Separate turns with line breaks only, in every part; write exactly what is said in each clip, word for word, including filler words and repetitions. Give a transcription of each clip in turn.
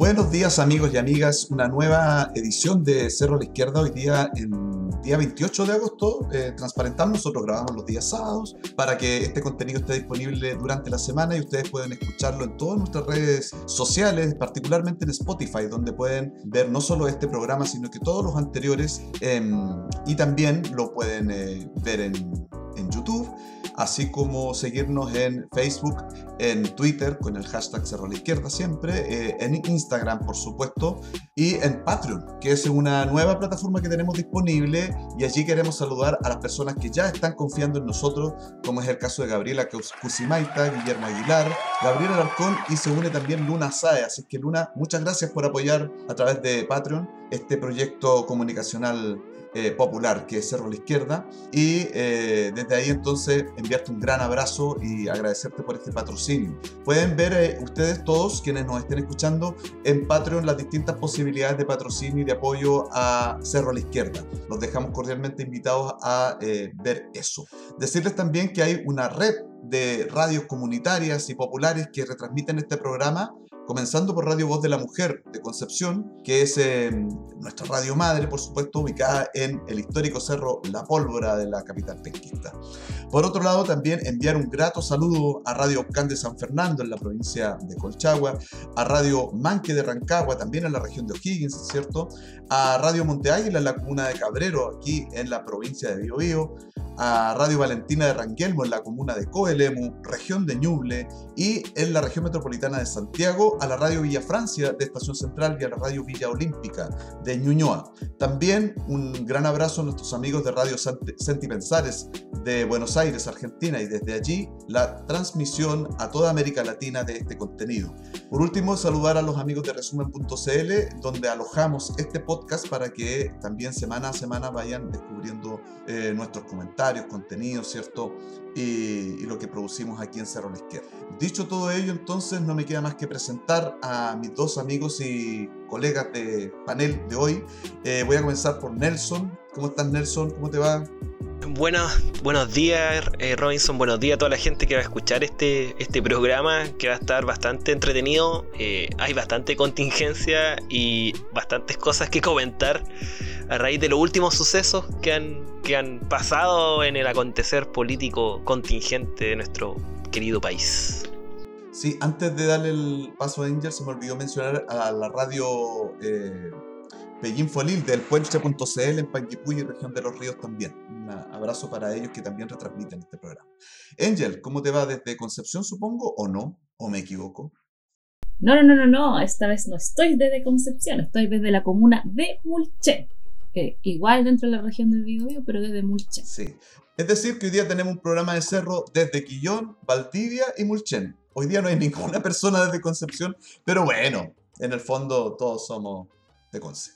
Buenos días amigos y amigas, una nueva edición de Cerro a la Izquierda. Hoy día, en día veintiocho de agosto, eh, transparentamos, nosotros grabamos los días sábados para que este contenido esté disponible durante la semana y ustedes pueden escucharlo en todas nuestras redes sociales, particularmente en Spotify, donde pueden ver no solo este programa, sino que todos los anteriores, eh, y también lo pueden eh, ver en, en YouTube, así como seguirnos en Facebook, en Twitter con el hashtag Cerro a la Izquierda siempre, eh, en Instagram por supuesto, y en Patreon, que es una nueva plataforma que tenemos disponible, y allí queremos saludar a las personas que ya están confiando en nosotros, como es el caso de Gabriela Cusimaita, Guillermo Aguilar, Gabriel Alarcón, y se une también Luna Sae. Así que Luna, muchas gracias por apoyar a través de Patreon este proyecto comunicacional Eh, popular que es Cerro a la Izquierda, y eh, desde ahí entonces enviarte un gran abrazo y agradecerte por este patrocinio. Pueden ver eh, ustedes todos quienes nos estén escuchando en Patreon las distintas posibilidades de patrocinio y de apoyo a Cerro a la Izquierda. Los dejamos cordialmente invitados a eh, ver eso. Decirles también que hay una red de radios comunitarias y populares que retransmiten este programa, comenzando por Radio Voz de la Mujer de Concepción, que es eh, nuestra radio madre, por supuesto, ubicada en el histórico Cerro La Pólvora de la capital penquista. Por otro lado, también enviar un grato saludo a Radio Ocán de San Fernando, en la provincia de Colchagua, a Radio Manque de Rancagua, también en la región de O'Higgins, ¿cierto? A Radio Monte Águila, en la comuna de Cabrero, aquí en la provincia de Biobío, a Radio Valentina de Ranguelmo, en la comuna de Coelemu, región de Ñuble, y en la región metropolitana de Santiago, a la Radio Villa Francia de Estación Central y a la Radio Villa Olímpica de Ñuñoa. También un gran abrazo a nuestros amigos de Radio Senti Pensares de Buenos Aires, Argentina, y desde allí la transmisión a toda América Latina de este contenido. Por último, saludar a los amigos de resumen punto c l, donde alojamos este podcast para que también semana a semana vayan descubriendo eh, nuestros comentarios, contenidos, ¿cierto? Y, y lo que producimos aquí en Cerro a la Izquierda. Dicho todo ello, entonces no me queda más que presentar a mis dos amigos y colegas de panel de hoy. Eh, voy a comenzar por Nelson. ¿Cómo estás, Nelson? ¿Cómo te va?
Buenos, buenos días, eh, Robinson. Buenos días a toda la gente que va a escuchar este, este programa, que va a estar bastante entretenido. Eh, hay bastante contingencia y bastantes cosas que comentar a raíz de los últimos sucesos que han, que han pasado en el acontecer político contingente de nuestro querido país.
Sí, antes de darle el paso a Angel, se me olvidó mencionar a la radio eh, Pellín Folil del puelche punto c l en Panguipulli, región de los Ríos también. Un abrazo para ellos que también retransmiten este programa. Angel, ¿cómo te va desde Concepción, supongo, o no? ¿O me equivoco?
No, no, no, no, no. Esta vez no estoy desde Concepción, estoy desde la comuna de Mulchen. Eh, igual dentro de la región del Biobío, pero desde Mulchen.
Sí. Es decir, que hoy día tenemos un programa de cerro desde Quillón, Valdivia y Mulchen. Hoy día no hay ninguna persona desde Concepción, pero bueno, en el fondo todos somos de Conce.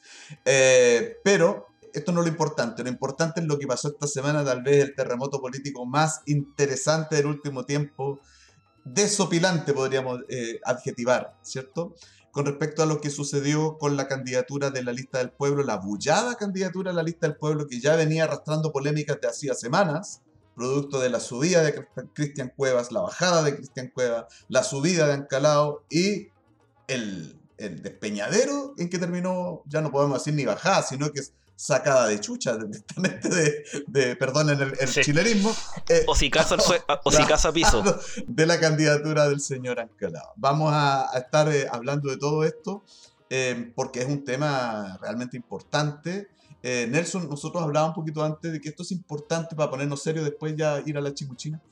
Eh, pero esto no es lo importante. Lo importante es lo que pasó esta semana, tal vez el terremoto político más interesante del último tiempo, desopilante podríamos eh, adjetivar, ¿cierto? Con respecto a lo que sucedió con la candidatura de la Lista del Pueblo, la bullada candidatura de la Lista del Pueblo, que ya venía arrastrando polémicas de hacía semanas, producto de la subida de Cristian Cuevas, la bajada de Cristian Cuevas, la subida de Ancalao y el, el despeñadero en que terminó, ya no podemos decir ni bajada, sino que es sacada de chucha, directamente de, de perdonen el, el sí. chilerismo.
Eh, o si caso fue, o si caso a piso.
De la candidatura del señor Ancalao. Vamos a, a estar eh, hablando de todo esto, eh, porque es un tema realmente importante. Eh, Nelson, nosotros hablábamos un poquito antes de que esto es importante para ponernos serios, después ya ir a la chimuchina.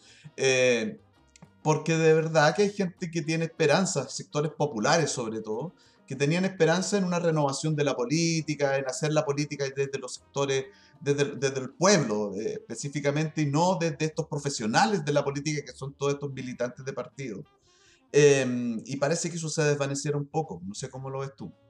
Eh, porque de verdad que hay gente que tiene esperanzas, sectores populares sobre todo, que tenían esperanza en una renovación de la política, en hacer la política desde los sectores, desde, desde el pueblo eh, específicamente, y no desde estos profesionales de la política que son todos estos militantes de partido. Eh, y parece que eso se desvaneciera un poco, no sé cómo lo ves tú.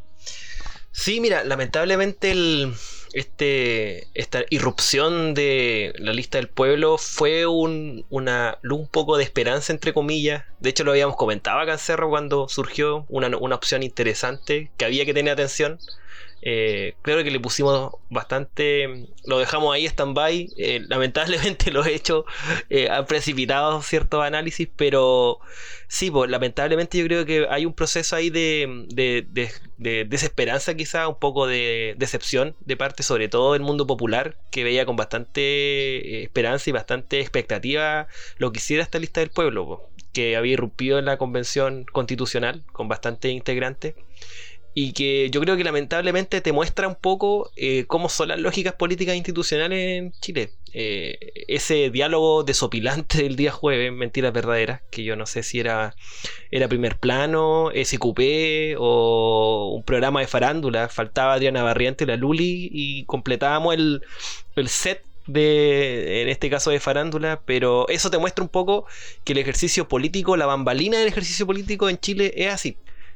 Sí, mira, lamentablemente el, este, esta irrupción de la Lista del Pueblo fue un, una, un poco de esperanza, entre comillas. De hecho, lo habíamos comentado acá en Cerro cuando surgió una, una opción interesante que había que tener atención. Eh, creo que le pusimos bastante, lo dejamos ahí stand-by, eh, lamentablemente los hechos eh, han precipitado ciertos análisis, pero sí, pues, lamentablemente yo creo que hay un proceso ahí de, de, de, de desesperanza, quizá un poco de decepción de parte sobre todo del mundo popular, que veía con bastante eh, esperanza y bastante expectativa lo que hiciera esta lista del pueblo, pues, que había irrumpido en la convención constitucional con bastantes integrantes. Y que yo creo que lamentablemente te muestra un poco eh, cómo son las lógicas políticas institucionales en Chile. Eh, ese diálogo desopilante del día jueves, mentiras verdaderas, que yo no sé si era, era Primer Plano, S Q P o un programa de farándula. Faltaba Adriana Barriente y la Luli y completábamos el, el set de, en este caso de farándula, pero eso te muestra un poco que el ejercicio político, la bambalina del ejercicio político en Chile es así.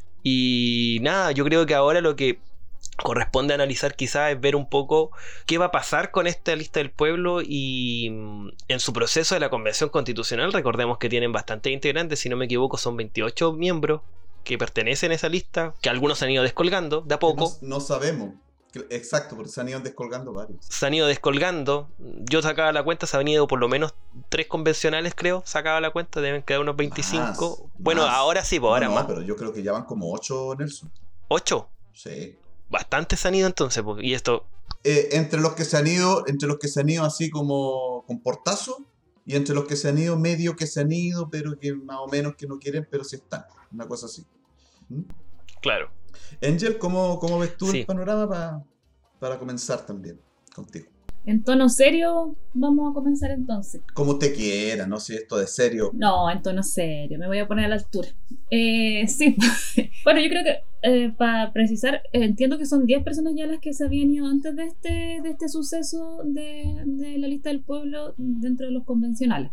Y nada, yo creo que ahora lo que corresponde analizar quizás es ver un poco qué va a pasar con esta lista del pueblo y en su proceso de la convención constitucional. Recordemos que tienen bastantes integrantes, si no me equivoco son veintiocho miembros que pertenecen a esa lista, que algunos se han ido descolgando de a poco.
No, no sabemos. Exacto, porque se han ido descolgando varios.
Se han ido descolgando. Yo sacaba la cuenta, se han ido por lo menos tres convencionales, creo. Sacaba la cuenta, deben quedar unos veinticinco. Más, bueno, más. Ahora sí, pues ahora
no, no,
más.
Pero yo creo que ya van como ocho, Nelson.
¿Ocho?
Sí.
Bastantes se han ido entonces, pues. Y esto.
Eh, entre los que se han ido, entre los que se han ido así como con portazo, y entre los que se han ido medio que se han ido, pero que más o menos que no quieren, pero sí están. Una cosa así. ¿Mm?
Claro.
Angel, ¿cómo, cómo ves tú
sí.
el panorama para, para comenzar también contigo?
En tono serio, vamos a comenzar entonces.
Como te quiera, no sé si esto de serio.
No, en tono serio, me voy a poner a la altura. Eh, sí, bueno, yo creo que eh, para precisar, eh, entiendo que son diez personas ya las que se habían ido antes de este, de este suceso de, de la lista del pueblo dentro de los convencionales.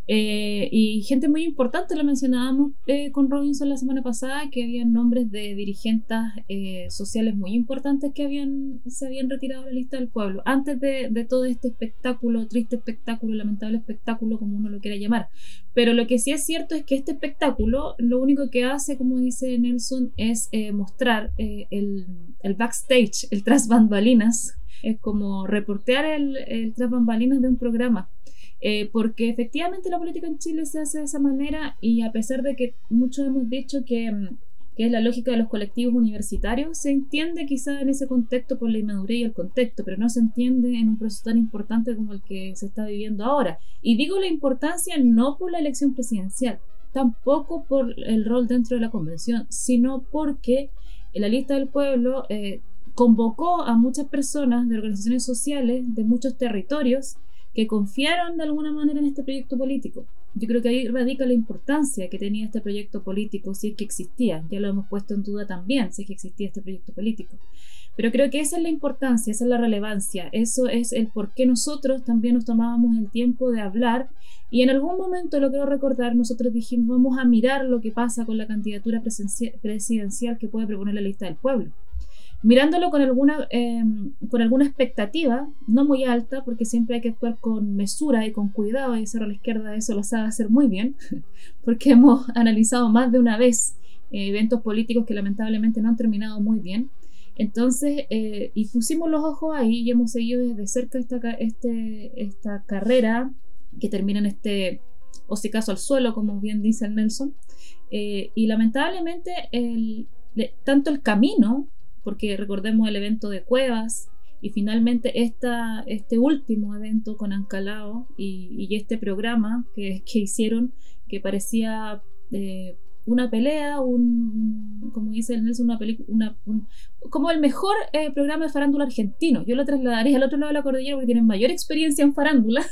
Eh, y gente muy importante, lo mencionábamos eh, con Robinson la semana pasada, que habían nombres de dirigentes eh, sociales muy importantes que habían, se habían retirado de la lista del pueblo antes de, de todo este espectáculo, triste espectáculo, lamentable espectáculo, como uno lo quiera llamar. Pero lo que sí es cierto es que este espectáculo lo único que hace, como dice Nelson, es eh, mostrar eh, el, el backstage, el tras bambalinas, es como reportear el, el tras bambalinas de un programa. Eh, porque efectivamente la política en Chile se hace de esa manera, y a pesar de que muchos hemos dicho que, que es la lógica de los colectivos universitarios, se entiende quizá en ese contexto por la inmadurez y el contexto, pero no se entiende en un proceso tan importante como el que se está viviendo ahora. Y digo la importancia no por la elección presidencial, tampoco por el rol dentro de la convención, sino porque la lista del pueblo eh, convocó a muchas personas de organizaciones sociales de muchos territorios que confiaron de alguna manera en este proyecto político. Yo creo que ahí radica la importancia que tenía este proyecto político, si es que existía. Ya lo hemos puesto en duda también, si es que existía este proyecto político. Pero creo que esa es la importancia, esa es la relevancia, eso es el por qué nosotros también nos tomábamos el tiempo de hablar, y en algún momento, lo quiero recordar, nosotros dijimos, vamos a mirar lo que pasa con la candidatura presidencial que puede proponer la lista del pueblo. Mirándolo con alguna, eh, con alguna expectativa, no muy alta, porque siempre hay que actuar con mesura y con cuidado, y Cerro a la Izquierda eso lo sabe hacer muy bien, porque hemos analizado más de una vez eh, eventos políticos que lamentablemente no han terminado muy bien. Entonces, eh, y pusimos los ojos ahí y hemos seguido desde cerca esta, este, esta carrera que termina en este hocicazo al suelo, como bien dice el Nelson, eh, y lamentablemente el, tanto el camino, porque recordemos el evento de Cuevas y finalmente esta, este último evento con Ancalao y, y este programa que, que hicieron, que parecía eh, una pelea, un, como dice el Nelson, una película, una, un, como el mejor eh, programa de farándula argentino. Yo lo trasladaría al otro lado de la cordillera porque tienen mayor experiencia en farándula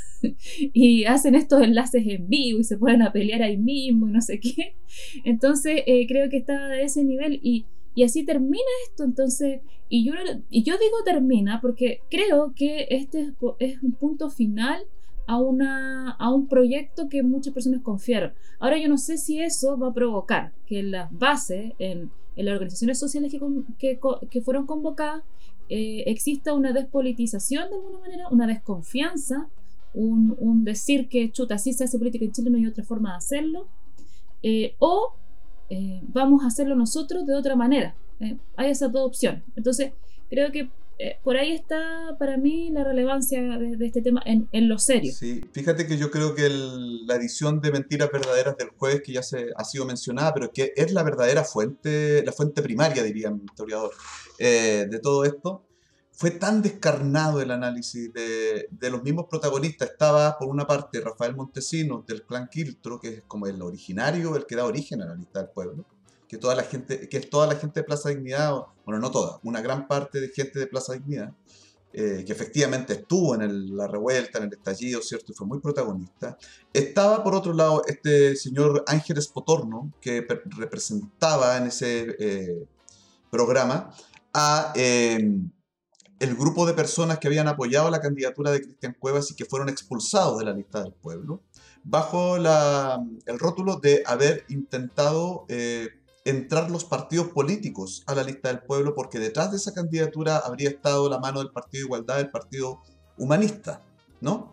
y hacen estos enlaces en vivo y se ponen a pelear ahí mismo y no sé qué. Entonces eh, creo que está de ese nivel, y Y así termina esto. Entonces, y yo, y yo digo termina porque creo que este es, es un punto final a, una, a un proyecto que muchas personas confiaron. Ahora yo no sé si eso va a provocar que en las bases, en, en las organizaciones sociales que, que, que fueron convocadas, eh, exista una despolitización de alguna manera, una desconfianza, un, un decir que chuta, así se hace política en Chile, no hay otra forma de hacerlo, eh, o Eh, vamos a hacerlo nosotros de otra manera. Eh, hay esas dos opciones. Entonces Creo que eh, por ahí está para mí la relevancia de, de este tema en, en lo serio.
Sí, fíjate que yo creo que el- la edición de Mentiras Verdaderas del jueves, que ya se, ha sido mencionada, pero que es la verdadera fuente, la fuente primaria, diría mi historiador, eh, de todo esto, fue tan descarnado el análisis de, de los mismos protagonistas. Estaba, por una parte, Rafael Montesinos, del clan Quiltro, que es como el originario, el que da origen a la lista del pueblo, que toda la gente, que es toda la gente de Plaza Dignidad, o- bueno, no toda, una gran parte de gente de Plaza Dignidad, eh, que efectivamente estuvo en el- la revuelta, en el estallido, ¿cierto? Y fue muy protagonista. Estaba, por otro lado, este señor Ángeles Potorno, que per- representaba en ese eh, programa a eh, el grupo de personas que habían apoyado la candidatura de Cristian Cuevas y que fueron expulsados de la lista del pueblo, bajo la- el rótulo de haber intentado eh, entrar los partidos políticos a la lista del pueblo, porque detrás de esa candidatura habría estado la mano del Partido de Igualdad, del Partido Humanista, ¿no?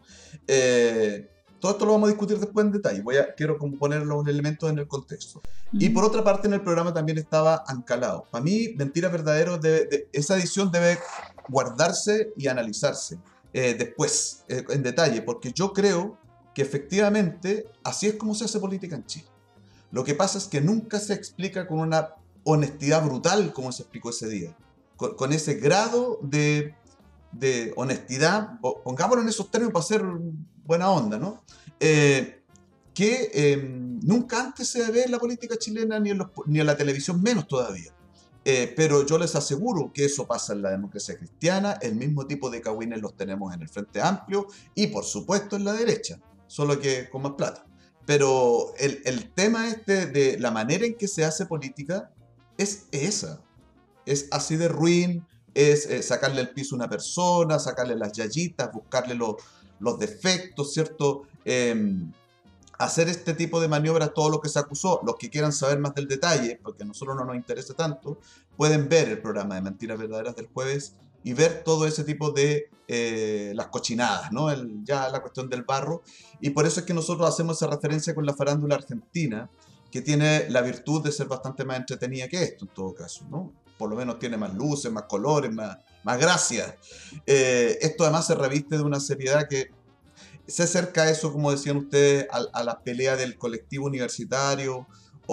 Eh, todo esto lo vamos a discutir después en detalle. Voy a, quiero como poner los elementos en el contexto. Y por otra parte, en el programa también estaba Ancalao. Para mí, Mentiras Verdaderos, debe- de- esa edición debe guardarse y analizarse eh, después, eh, en detalle, porque yo creo que efectivamente así es como se hace política en Chile. Lo que pasa es que nunca se explica con una honestidad brutal como se explicó ese día, con, con ese grado de, de honestidad, po- pongámoslo en esos términos para hacer buena onda, ¿no? Eh, que eh, nunca antes se ve en la política chilena ni en, los- ni en la televisión, menos todavía. Eh, pero yo les aseguro que eso pasa en la democracia cristiana, el mismo tipo de cagüines los tenemos en el Frente Amplio y por supuesto en la derecha, solo que con más plata. Pero el, el tema este de la manera en que se hace política es esa, es así de ruin, es eh, sacarle el piso a una persona, sacarle las yayitas, buscarle los, los defectos, ¿cierto? Em, hacer este tipo de maniobras, todo lo que se acusó. Los que quieran saber más del detalle, porque a nosotros no nos interesa tanto, pueden ver el programa de Mentiras Verdaderas del jueves y ver todo ese tipo de eh, las cochinadas, ¿no? El- ya la cuestión del barro. Y por eso es que nosotros hacemos esa referencia con la farándula argentina, que tiene la virtud de ser bastante más entretenida que esto, en todo caso, ¿no? Por lo menos tiene más luces, más colores, más, más gracia. Eh, esto además se reviste de una seriedad que se acerca a eso, como decían ustedes, a, a la pelea del colectivo universitario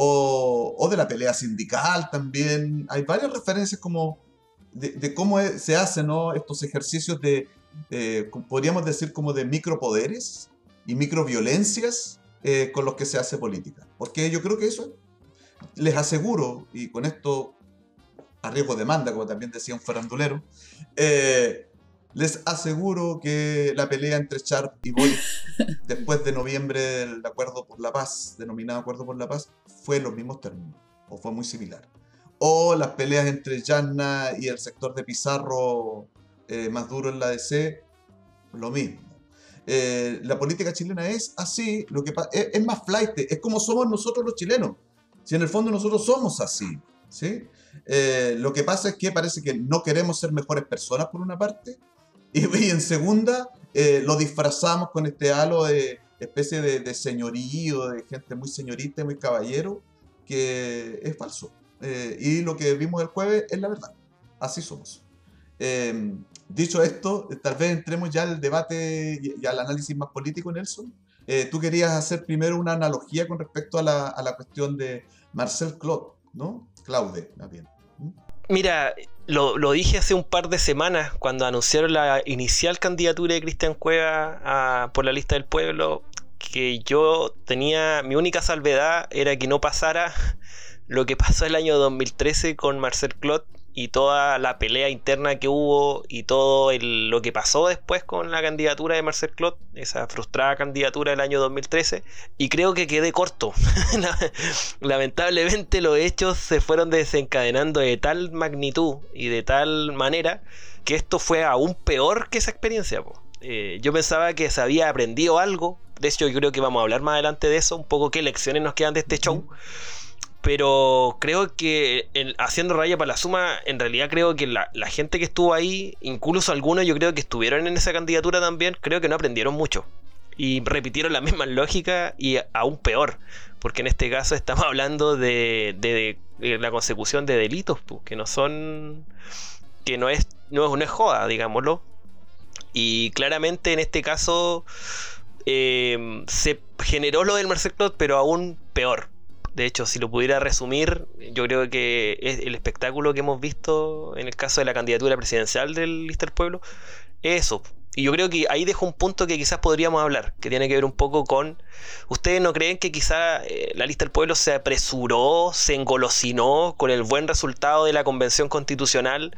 o, o de la pelea sindical también. Hay varias referencias como de, de cómo es- se hacen, ¿no? Estos ejercicios de, eh, co- podríamos decir, como de micropoderes y microviolencias eh, con los que se hace política. Porque yo creo que eso, les aseguro, y con esto a riesgo de demanda, como también decía un farandulero, eh, les aseguro que la pelea entre Sharp y Boric después de noviembre del Acuerdo por la Paz, denominado Acuerdo por la Paz, fue en los mismos términos, o fue muy similar. O las peleas entre Yanna y el sector de Pizarro eh, más duro en la D C, lo mismo. Eh, la política chilena es así, lo que pa- es, es más flight, es como somos nosotros los chilenos. Si en el fondo nosotros somos así, ¿sí? Eh, lo que pasa es que parece que no queremos ser mejores personas por una parte, y, y en segunda eh, lo disfrazamos con este halo de especie de, de señorío, de gente muy señorita, muy caballero, que es falso. Eh, y lo que vimos el jueves es la verdad. Así somos. Eh, dicho esto, tal vez entremos ya al debate y, y al análisis más político, Nelson. Eh, tú querías hacer primero una analogía con respecto a la, a la cuestión de Marcel Claude, ¿no? Claude, más bien. ¿Mm?
Mira, lo, lo dije hace un par de semanas cuando anunciaron la inicial candidatura de Cristian Cueva a- por la lista del pueblo, que yo tenía, mi única salvedad era que no pasara lo que pasó el año dos mil trece con Marcel Clot y toda la pelea interna que hubo y todo el- lo que pasó después con la candidatura de Marcel Clot, esa frustrada candidatura del año dos mil trece, y creo que quedé corto. Lamentablemente los hechos se fueron desencadenando de tal magnitud y de tal manera que esto fue aún peor que esa experiencia, po. Eh, yo pensaba que se había aprendido algo. De hecho, yo creo que vamos a hablar más adelante de eso, un poco qué lecciones nos quedan de este show. Pero creo que en- haciendo raya para la suma, en realidad creo que la, la gente que estuvo ahí, incluso algunos yo creo que estuvieron en esa candidatura también, creo que no aprendieron mucho. Y repitieron la misma lógica y aún peor. Porque en este caso estamos hablando de, de- de la consecución de delitos, pues, que no son que no es, no es, no es joda, digámoslo. Y claramente en este caso eh, se generó lo del Marcel Clot, pero aún peor. De hecho, si lo pudiera resumir, yo creo que es el espectáculo que hemos visto en el caso de la candidatura presidencial del Lista del Pueblo, es eso. Y yo creo que ahí dejo un punto que quizás podríamos hablar, que tiene que ver un poco con... ¿Ustedes no creen que quizás eh, la Lista del Pueblo se apresuró, se engolosinó con el buen resultado de la Convención Constitucional?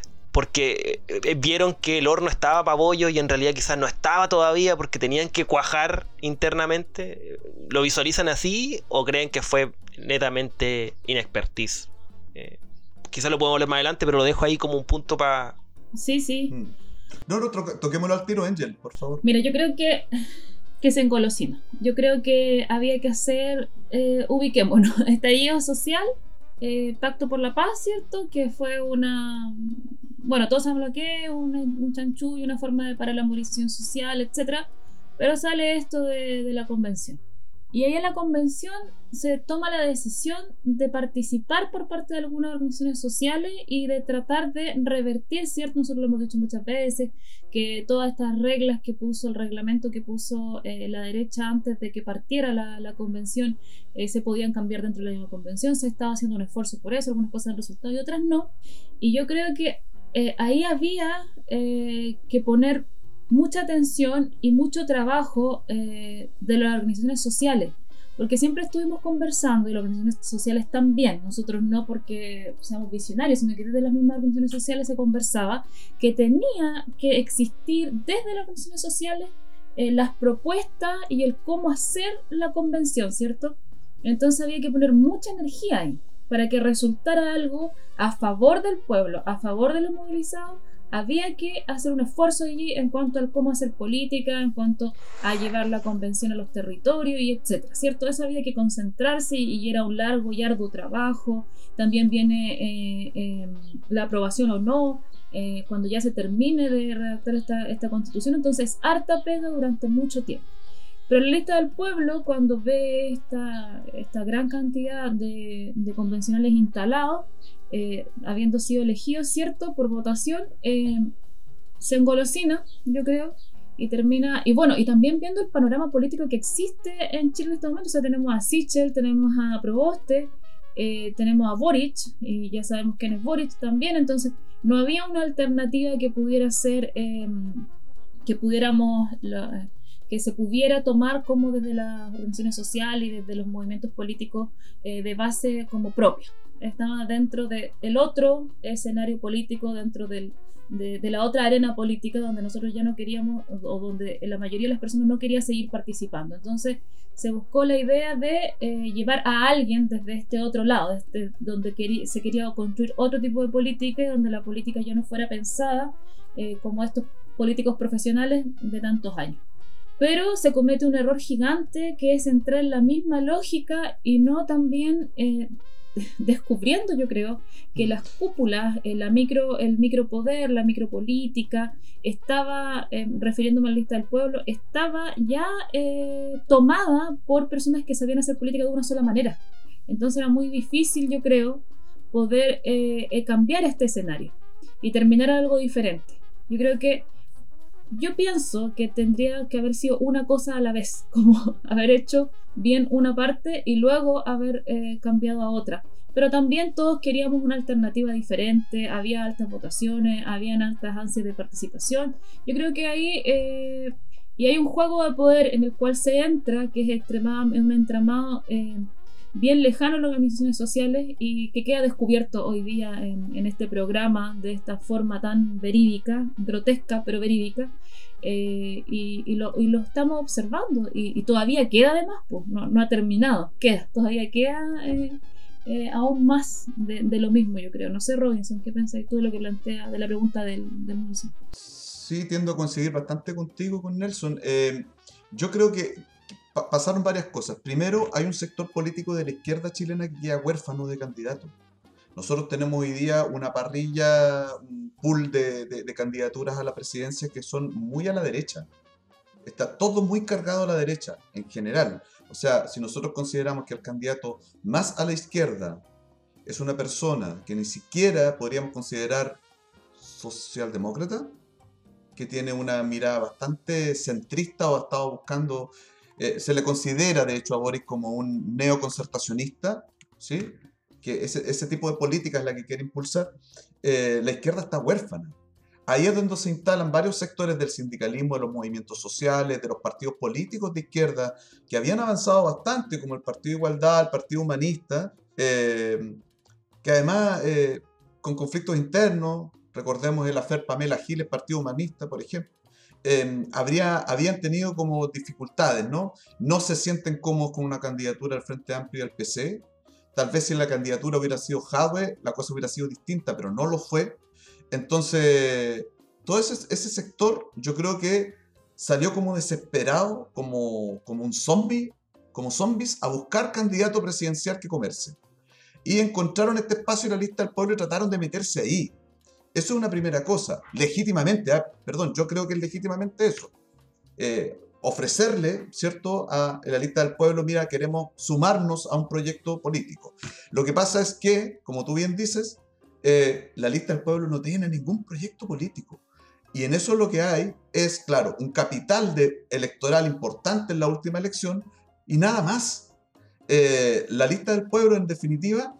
Porque eh, vieron que el horno estaba para bollo y en realidad quizás no estaba todavía porque tenían que cuajar internamente. ¿Lo visualizan así o creen que fue netamente inexpertise? Eh, quizás lo podemos hablar más adelante, pero lo dejo ahí como un punto para...
Sí, sí.
Mm. No, no, to- toquémoslo al tiro, Angel, por favor.
Mira, yo creo que, que se engolosina. Yo creo que había que hacer, eh, ubiquémonos, estallido social, eh, Pacto por la Paz, ¿cierto? Que fue una... Bueno, todos sabemos lo que es, un, un chanchullo, una forma de parar la movilización social, etcétera. Pero sale esto de, de la convención. Y ahí en la convención se toma la decisión de participar por parte de algunas organizaciones sociales y de tratar de revertir, ¿cierto? Nosotros lo hemos dicho muchas veces, que todas estas reglas que puso, el reglamento que puso eh, la derecha antes de que partiera la, la convención, eh, se podían cambiar dentro de la misma convención. Se estaba haciendo un esfuerzo por eso, algunas cosas han resultado y otras no. Y yo creo que eh, ahí había eh, que poner mucha atención y mucho trabajo eh, de las organizaciones sociales, porque siempre estuvimos conversando, y las organizaciones sociales también, nosotros no porque seamos visionarios, sino que desde las mismas organizaciones sociales se conversaba que tenía que existir desde las organizaciones sociales eh, las propuestas y el cómo hacer la convención, ¿cierto? Entonces había que poner mucha energía ahí para que resultara algo a favor del pueblo, a favor de los movilizados. Había que hacer un esfuerzo allí en cuanto al cómo hacer política, en cuanto a llevar la convención a los territorios y etcétera, ¿cierto? Eso había que concentrarse y, y era un largo y arduo trabajo. También viene eh, eh, la aprobación o no, eh, cuando ya se termine de redactar esta, esta constitución. Entonces, harta pega durante mucho tiempo. Pero la Lista del Pueblo, cuando ve esta, esta gran cantidad de, de convencionales instalados, eh, habiendo sido elegidos, ¿cierto?, por votación, eh, se engolosina, yo creo, y termina... Y bueno, y también viendo el panorama político que existe en Chile en este momento, o sea, tenemos a Sichel, tenemos a Proboste, eh, tenemos a Boric, y ya sabemos quién es Boric también, entonces no había una alternativa que pudiera ser, eh, que pudiéramos... La, que se pudiera tomar como desde las organizaciones sociales y desde los movimientos políticos eh, de base como propia. Estaba dentro del otro escenario político, dentro del, de, de la otra arena política donde nosotros ya no queríamos, o donde la mayoría de las personas no quería seguir participando. Entonces se buscó la idea de eh, llevar a alguien desde este otro lado, desde donde quería, se quería construir otro tipo de política y donde la política ya no fuera pensada eh, como estos políticos profesionales de tantos años. Pero se comete un error gigante, que es entrar en la misma lógica y no también eh, descubriendo, yo creo, que las cúpulas, eh, la micro, el micropoder, la micropolítica, estaba, eh, refiriéndome a la Lista del Pueblo, estaba ya eh, tomada por personas que sabían hacer política de una sola manera. Entonces era muy difícil, yo creo, poder eh, eh, cambiar este escenario y terminar algo diferente. Yo creo que Yo pienso que tendría que haber sido una cosa a la vez, como haber hecho bien una parte y luego haber eh, cambiado a otra. Pero también todos queríamos una alternativa diferente, había altas votaciones, habían altas ansias de participación. Yo creo que ahí... Eh, y hay un juego de poder en el cual se entra, que es, extremadamente, es un entramado eh, bien lejano a las organizaciones sociales y que queda descubierto hoy día en, en este programa de esta forma tan verídica, grotesca pero verídica, eh, y, y, lo, y lo estamos observando y, y todavía queda además, pues no, no ha terminado, queda, todavía queda eh, eh, aún más de, de lo mismo, yo creo. No sé, Robinson, ¿qué pensáis tú de lo que plantea, de la pregunta del, del Nelson?
Sí, tiendo a coincidir bastante contigo con Nelson. Eh, yo creo que pa- pasaron varias cosas. Primero, hay un sector político de la izquierda chilena que queda huérfano de candidatos. Nosotros tenemos hoy día una parrilla, un pool de, de- de candidaturas a la presidencia que son muy a la derecha. Está todo muy cargado a la derecha, en general. O sea, si nosotros consideramos que el candidato más a la izquierda es una persona que ni siquiera podríamos considerar socialdemócrata, que tiene una mirada bastante centrista o ha estado buscando, eh, se le considera de hecho a Boric como un neoconcertacionista, ¿sí? Que ese, ese tipo de política es la que quiere impulsar. Eh, la izquierda está huérfana. Ahí es donde se instalan varios sectores del sindicalismo, de los movimientos sociales, de los partidos políticos de izquierda, que habían avanzado bastante, como el Partido Igualdad, el Partido Humanista, eh, que además, eh, con conflictos internos, recordemos el afer Pamela Giles, Partido Humanista, por ejemplo, eh, habría, habían tenido como dificultades, ¿no? No se sienten cómodos con una candidatura al Frente Amplio y al P C. Tal vez si la candidatura hubiera sido Jadwe, la cosa hubiera sido distinta, pero no lo fue. Entonces, todo ese, ese sector yo creo que salió como desesperado, como, como un zombie, como zombies, a buscar candidato presidencial que comerse. Y encontraron este espacio en la lista del pueblo y trataron de meterse ahí. Eso es una primera cosa, legítimamente, ah, perdón, yo creo que es legítimamente eso. Eh, ofrecerle, ¿cierto?, a la lista del pueblo, mira, queremos sumarnos a un proyecto político. Lo que pasa es que, como tú bien dices, eh, la lista del pueblo no tiene ningún proyecto político. Y en eso lo que hay es, claro, un capital de electoral importante en la última elección y nada más. Eh, la lista del pueblo, en definitiva,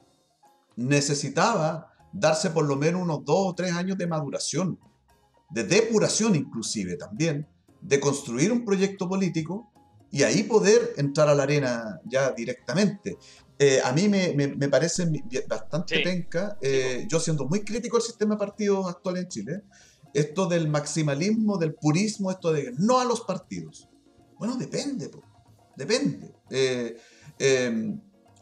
necesitaba darse por lo menos unos dos o tres años de maduración, de depuración inclusive también, de construir un proyecto político y ahí poder entrar a la arena ya directamente. Eh, a mí me, me, me parece bastante
Sí.
penca, eh, yo siendo muy crítico del sistema de partidos actual en Chile, esto del maximalismo, del purismo, esto de no a los partidos. Bueno, depende, po, depende. Eh, eh,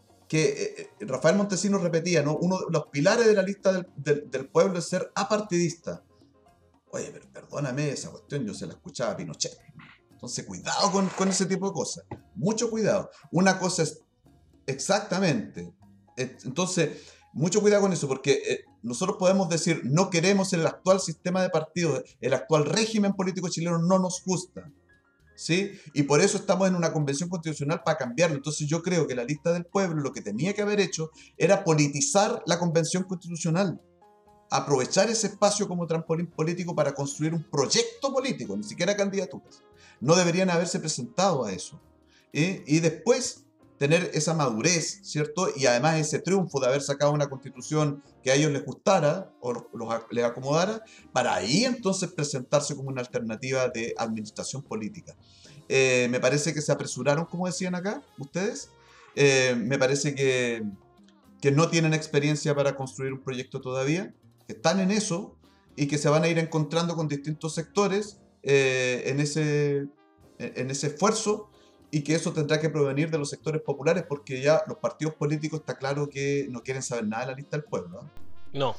que eh, Rafael Montesinos repetía, ¿no? Uno de los pilares de la lista del, del, del pueblo es ser apartidista. Oye, pero perdóname, esa cuestión yo se la escuchaba a Pinochet. Entonces, cuidado con, con ese tipo de cosas. Mucho cuidado. Una cosa es exactamente. Entonces, mucho cuidado con eso, porque eh, nosotros podemos decir, no queremos el actual sistema de partidos, el actual régimen político chileno no nos gusta. ¿Sí? Y por eso estamos en una convención constitucional para cambiarlo. Entonces yo creo que la lista del pueblo lo que tenía que haber hecho era politizar la convención constitucional, aprovechar ese espacio como trampolín político para construir un proyecto político, ni siquiera candidaturas. No deberían haberse presentado a eso. ¿Eh? Y después tener esa madurez, ¿cierto? Y además ese triunfo de haber sacado una constitución que a ellos les gustara o los, los, les acomodara, para ahí entonces presentarse como una alternativa de administración política. Eh, me parece que se apresuraron, como decían acá ustedes. Eh, me parece que, que no tienen experiencia para construir un proyecto todavía, que están en eso y que se van a ir encontrando con distintos sectores eh, en, ese, en ese esfuerzo, y que eso tendrá que provenir de los sectores populares, porque ya los partidos políticos está claro que no quieren saber nada de la lista del pueblo, ¿eh?
No.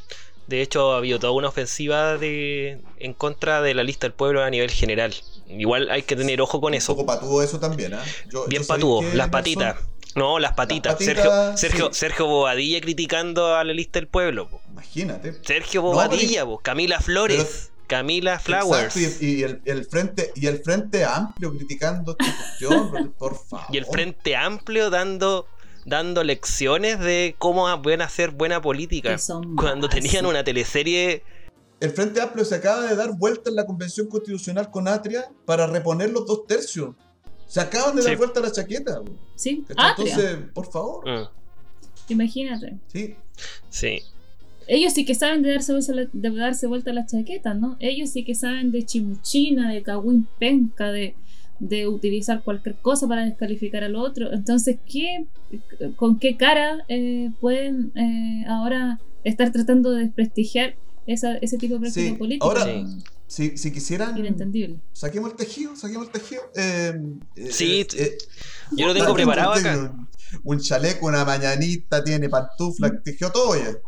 De hecho, ha habido toda una ofensiva de, en contra de la lista del pueblo a nivel general. Igual hay que tener ojo con eso.
Un poco patudo eso también, ¿eh? Yo,
Bien
yo
patudo,
que,
las
Nelson,
patitas. No, las patitas.
Las patitas,
Sergio, Sergio,
sí.
Sergio Bobadilla criticando a la lista del pueblo. Po.
Imagínate.
Sergio
No,
Bobadilla,
pero-
po. Camila Flores. Camila Flowers.
Exacto, y, y el, el frente, y el Frente Amplio criticando esta cuestión, por favor.
Y el Frente Amplio dando dando lecciones de cómo pueden hacer buena política.
Que son
Cuando
malas.
tenían una teleserie.
El Frente Amplio se acaba de dar vuelta en la Convención Constitucional con Atria para reponer los dos tercios. Se acaban de
Sí.
dar vuelta a la chaqueta.
Sí,
¿Cachai?
Atria.
Entonces, por favor.
Mm,
Imagínate.
Sí.
sí.
Ellos sí que saben de darse, vuelta, la- de darse vuelta las chaquetas, ¿no? Ellos sí que saben de chimuchina, de cagüín penca, de, de utilizar cualquier cosa para descalificar al otro. Entonces, ¿qué, ¿con qué cara eh, pueden eh, ahora estar tratando de desprestigiar esa, ese tipo de práctica
Sí.
política?
Ahora,
Sí.
si, si quisieran,
Inentendible.
saquemos el tejido, saquemos el tejido. Eh, eh,
Sí,
eh, eh,
Yo lo tengo
Tengo
preparado
un-
acá.
Un, un chaleco, una mañanita, tiene pantufla, tejió todo ya.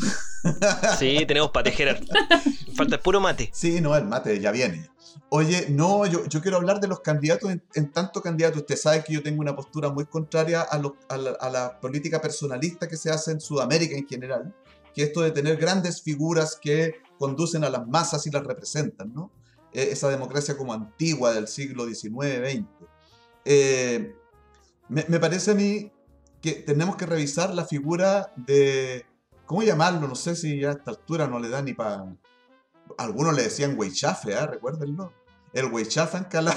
Sí, tenemos para tejer. Falta el puro mate.
Sí, no, el mate ya viene. Oye, no, yo, yo quiero hablar de los candidatos en, en tanto candidato. Usted sabe que yo tengo una postura muy contraria a, los- a, la, a la política personalista que se hace en Sudamérica en general, que esto de tener grandes figuras que conducen a las masas y las representan, ¿no? Eh, esa democracia como antigua del siglo diecinueve, veinte. Eh, me, me parece a mí que tenemos que revisar la figura de... ¿Cómo llamarlo? No sé si ya a esta altura no le da ni para Algunos le decían Weichafe, ¿eh? Recuérdenlo. El Weichafe Ancalao.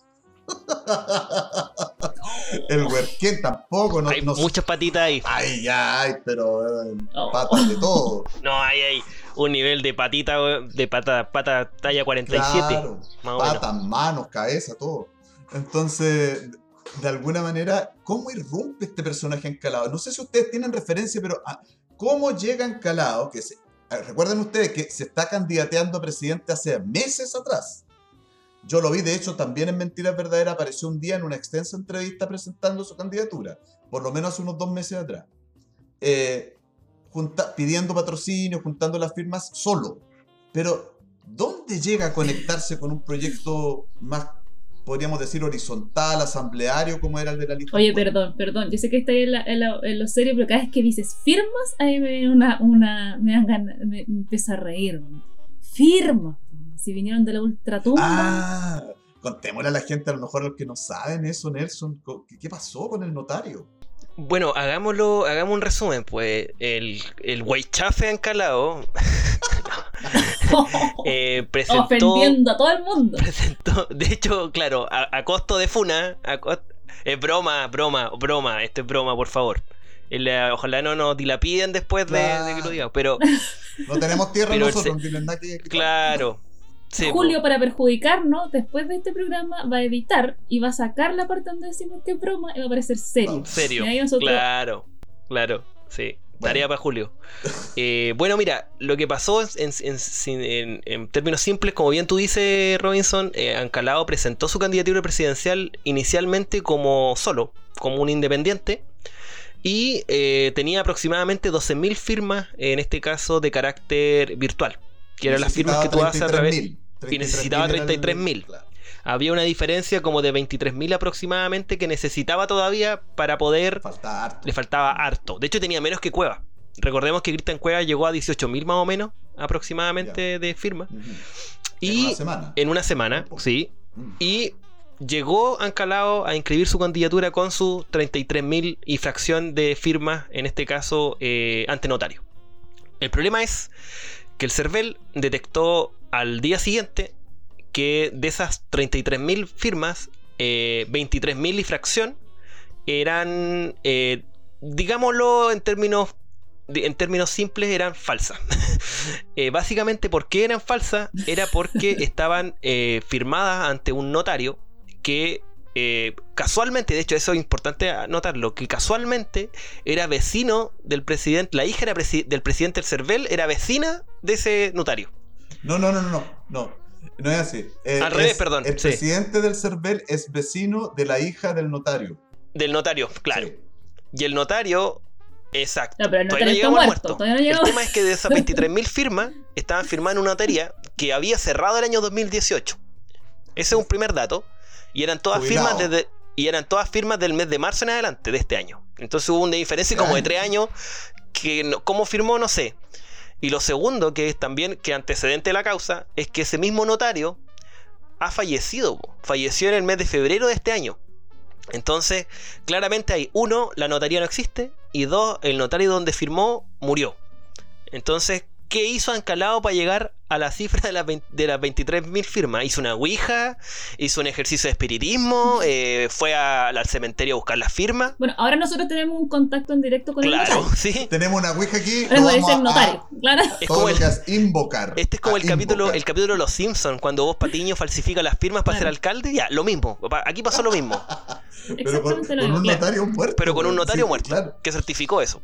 El Huerquén tampoco. No,
hay
no,
muchas patitas ahí.
Ay, ay, pero eh,
Oh.
patas de todo.
No, hay, hay un nivel de patita, de pata, pata talla cuarenta y siete.
Claro,
Más o
patas,
menos.
manos, cabeza, todo. Entonces, de alguna manera, ¿cómo irrumpe este personaje Ancalao? No sé si ustedes tienen referencia, pero ah, ¿cómo llega Ancalao? Que se, eh, recuerden ustedes que se está candidateando a presidente hace meses atrás. Yo lo vi, de hecho, también en Mentiras Verdaderas, apareció un día en una extensa entrevista presentando su candidatura, por lo menos hace unos dos meses atrás. Eh, junta, pidiendo patrocinio, juntando las firmas solo. Pero, ¿dónde llega a conectarse con un proyecto más, podríamos decir, horizontal, asambleario, como era el de la lista?
Oye, perdón, perdón. Yo sé que está ahí en, la, en, la, en lo serio, pero cada vez que dices firmas, ahí me viene una, una. Me dan ganas, me, me empiezo a reír. Firmas. Si vinieron de la ultratumba.
Ah, contémosle a la gente, a lo mejor a los que no saben eso, Nelson. ¿Qué, qué pasó con el notario?
Bueno, hagámoslo, hagamos un resumen, pues. El, el Weichafe Ancalao eh, presentó.
Ofendiendo a todo el mundo.
Presentó, de hecho, claro, a, a costo de Funa. A costo, es broma, broma, broma. Esto es broma, por favor. El, uh, ojalá no nos dilapiden después de,
Claro.
de que lo digamos, pero.
No tenemos tierra
Pero
nosotros,
se-
no tienen nada que...
Claro. Sí,
Julio,
po.
para perjudicarnos, después de este programa, va a editar y va a sacar la parte donde decimos que es broma y va a parecer serio.
Vamos.
Serio.
Y ahí nosotros-
Claro, claro, sí. Tarea
Bueno.
para Julio. Eh, bueno, mira, lo que pasó en, en- en- en términos simples, como bien tú dices, Robinson, eh, Ancalao presentó su candidatura presidencial inicialmente como solo, como un independiente, y eh, tenía aproximadamente doce mil firmas, en este caso de carácter virtual, que eran las firmas que tú haces a través. Y necesitaba treinta y tres mil.
Claro.
Había una diferencia como de veintitrés mil aproximadamente que necesitaba todavía para poder.
Falta harto.
Le faltaba harto. De hecho, tenía menos que Cueva. Recordemos que Cristian Cueva llegó a dieciocho mil más o menos aproximadamente de firmas.
Ujú.
Y
En una semana.
en una semana, sí.
Mm.
Y llegó Ancalao a inscribir su candidatura con sus treinta y tres mil y fracción de firmas, en este caso eh, ante notario. El problema es que el CERVEL detectó al día siguiente que de esas treinta y tres mil firmas, eh, veintitrés mil y fracción eran, eh, digámoslo en términos, en términos simples, eran falsas. eh, básicamente, ¿por qué eran falsas? Era porque estaban eh, firmadas ante un notario que eh, casualmente, de hecho eso es importante notarlo, que casualmente era vecino del presidente, la hija era presi- del presidente del CERVEL era vecina de ese notario.
No, no, no, no, no, no, no es así. Eh,
Al revés,
es-
perdón,
El
sí.
presidente del CERVEL es vecino de la hija del notario.
Del notario, claro.
Sí.
Y el notario, exacto.
No, pero el
Todavía
notario está
llegamos al
muerto. Todavía no
El
llegamos.
tema es que de esas veintitrés mil firmas estaban firmadas en una notaría que había cerrado el año dos mil dieciocho. Ese es un primer dato. Y eran todas
Jubilado.
firmas desde. Y eran todas firmas del mes de marzo en adelante de este año. Entonces hubo una diferencia como de tres años que no, cómo firmó no sé. Y lo segundo, que es también que antecedente de la causa, es que ese mismo notario ha fallecido. po. Falleció en el mes de febrero de este año. Entonces, claramente hay uno, la notaría no existe, y dos, el notario donde firmó murió. Entonces, ¿qué hizo Ancalao para llegar a la cifra de las, veinte de las veintitrés mil firmas? Hizo una ouija, hizo un ejercicio de espiritismo, eh, fue a- al cementerio a buscar las firmas.
Bueno, ahora nosotros tenemos un contacto en directo con el
Claro,
notario.
sí.
Tenemos una ouija aquí.
Ahora
lo
puede
vamos
ser
a-
notario. Claro.
Es
todo
como
lo
el-
que es invocar.
Este es como
a
el capítulo,
invocar.
el capítulo de Los Simpsons, cuando vos Patiño falsifica las firmas para
Claro.
ser alcalde. Ya, lo mismo. Pa- Aquí pasó lo mismo,
Pero con,
Exactamente lo
con
mismo.
un
Claro.
notario muerto.
pero con un
güey.
notario
Sí,
muerto
claro.
que certificó eso.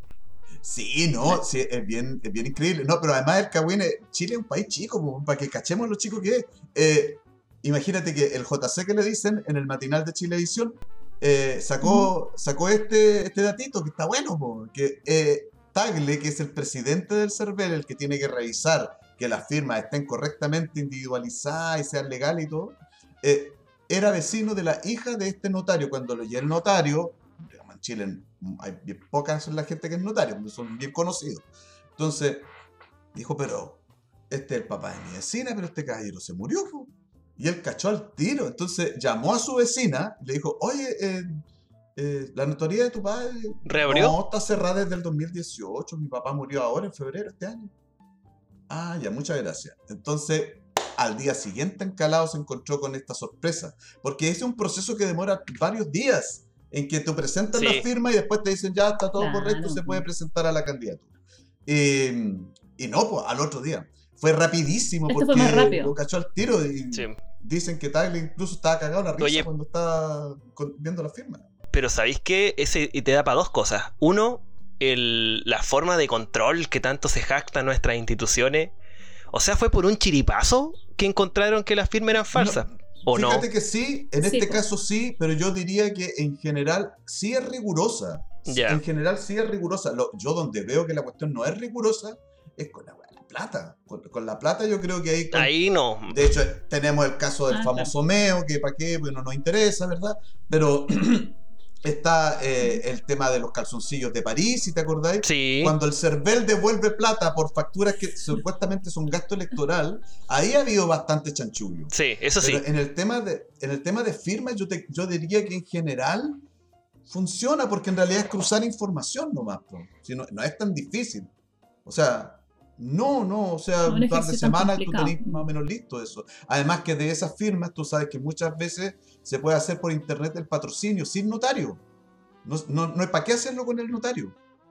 Sí, no, sí, es bien, es bien increíble. No, pero además el Cagüín, es- Chile es un país chico, po, para que cachemos lo chico que es. Eh, imagínate que el J C que le dicen en el matinal de Chilevisión eh, sacó, sacó este, este datito que está bueno, po, que eh, Tagle, que es el presidente del CERVEL, el que tiene que revisar que las firmas estén correctamente individualizadas y sean legales y todo, eh, era vecino de la hija de este notario. Cuando lo y el notario, digamos, en Chile hay bien pocas son la gente que es notario, son bien conocidos. Entonces, dijo, pero este es el papá de mi vecina, pero este caballero se murió, po. Y él cachó al tiro. Entonces llamó a su vecina y le dijo, oye, eh, eh, la notaría de tu padre
¿Reabrió?
no, está cerrada desde el dos mil dieciocho, mi papá murió ahora en febrero de este año. Ah, ya, muchas gracias. Entonces, al día siguiente Encalado se encontró con esta sorpresa, porque ese es un proceso que demora varios días, en que tú presentas
Sí.
la firma y después te dicen, ya está todo
Claro.
correcto, se puede presentar a la candidatura. Eh, y no, pues, al otro día. Fue rapidísimo,
Esto fue
porque
más rápido.
lo cachó al tiro y
Sí.
dicen que Tagle incluso estaba cagado la risa
Oye.
cuando estaba con- viendo la firma.
Pero ¿sabéis qué? Ese y te da para dos cosas. Uno, el, la forma de control que tanto se jactan nuestras instituciones. O sea, ¿fue por un chiripazo que encontraron que las firmas eran falsas? ¿O no?
Fíjate que sí, en
Sí,
este
pues.
caso sí, pero yo diría que en general sí es rigurosa.
Ya.
En general sí es rigurosa. Lo- yo donde veo que la cuestión no es rigurosa es con la, la plata. Con, con la plata yo creo que ahí... con-
Ahí no.
De hecho, tenemos el caso del
Ah,
famoso Meo, que para qué, pues no nos interesa, ¿verdad? Pero está eh, el tema de los calzoncillos de París, si te acordáis.
Sí.
Cuando el CERVEL devuelve plata por facturas que supuestamente son gasto electoral, ahí ha habido bastante chanchullo.
Sí, eso sí.
Pero en el tema de, en el tema de firmas, yo, te, yo diría que en general funciona, porque en realidad es cruzar información nomás, po. Si no, no es tan difícil. O sea, no, no, o sea,
No, un
un par de
ejercicio tan
semanas tú
complicado.
tenés más o menos listo eso. Además que de esas firmas, tú sabes que muchas veces se puede hacer por internet el patrocinio sin notario. No, no, no hay para qué hacerlo con el notario.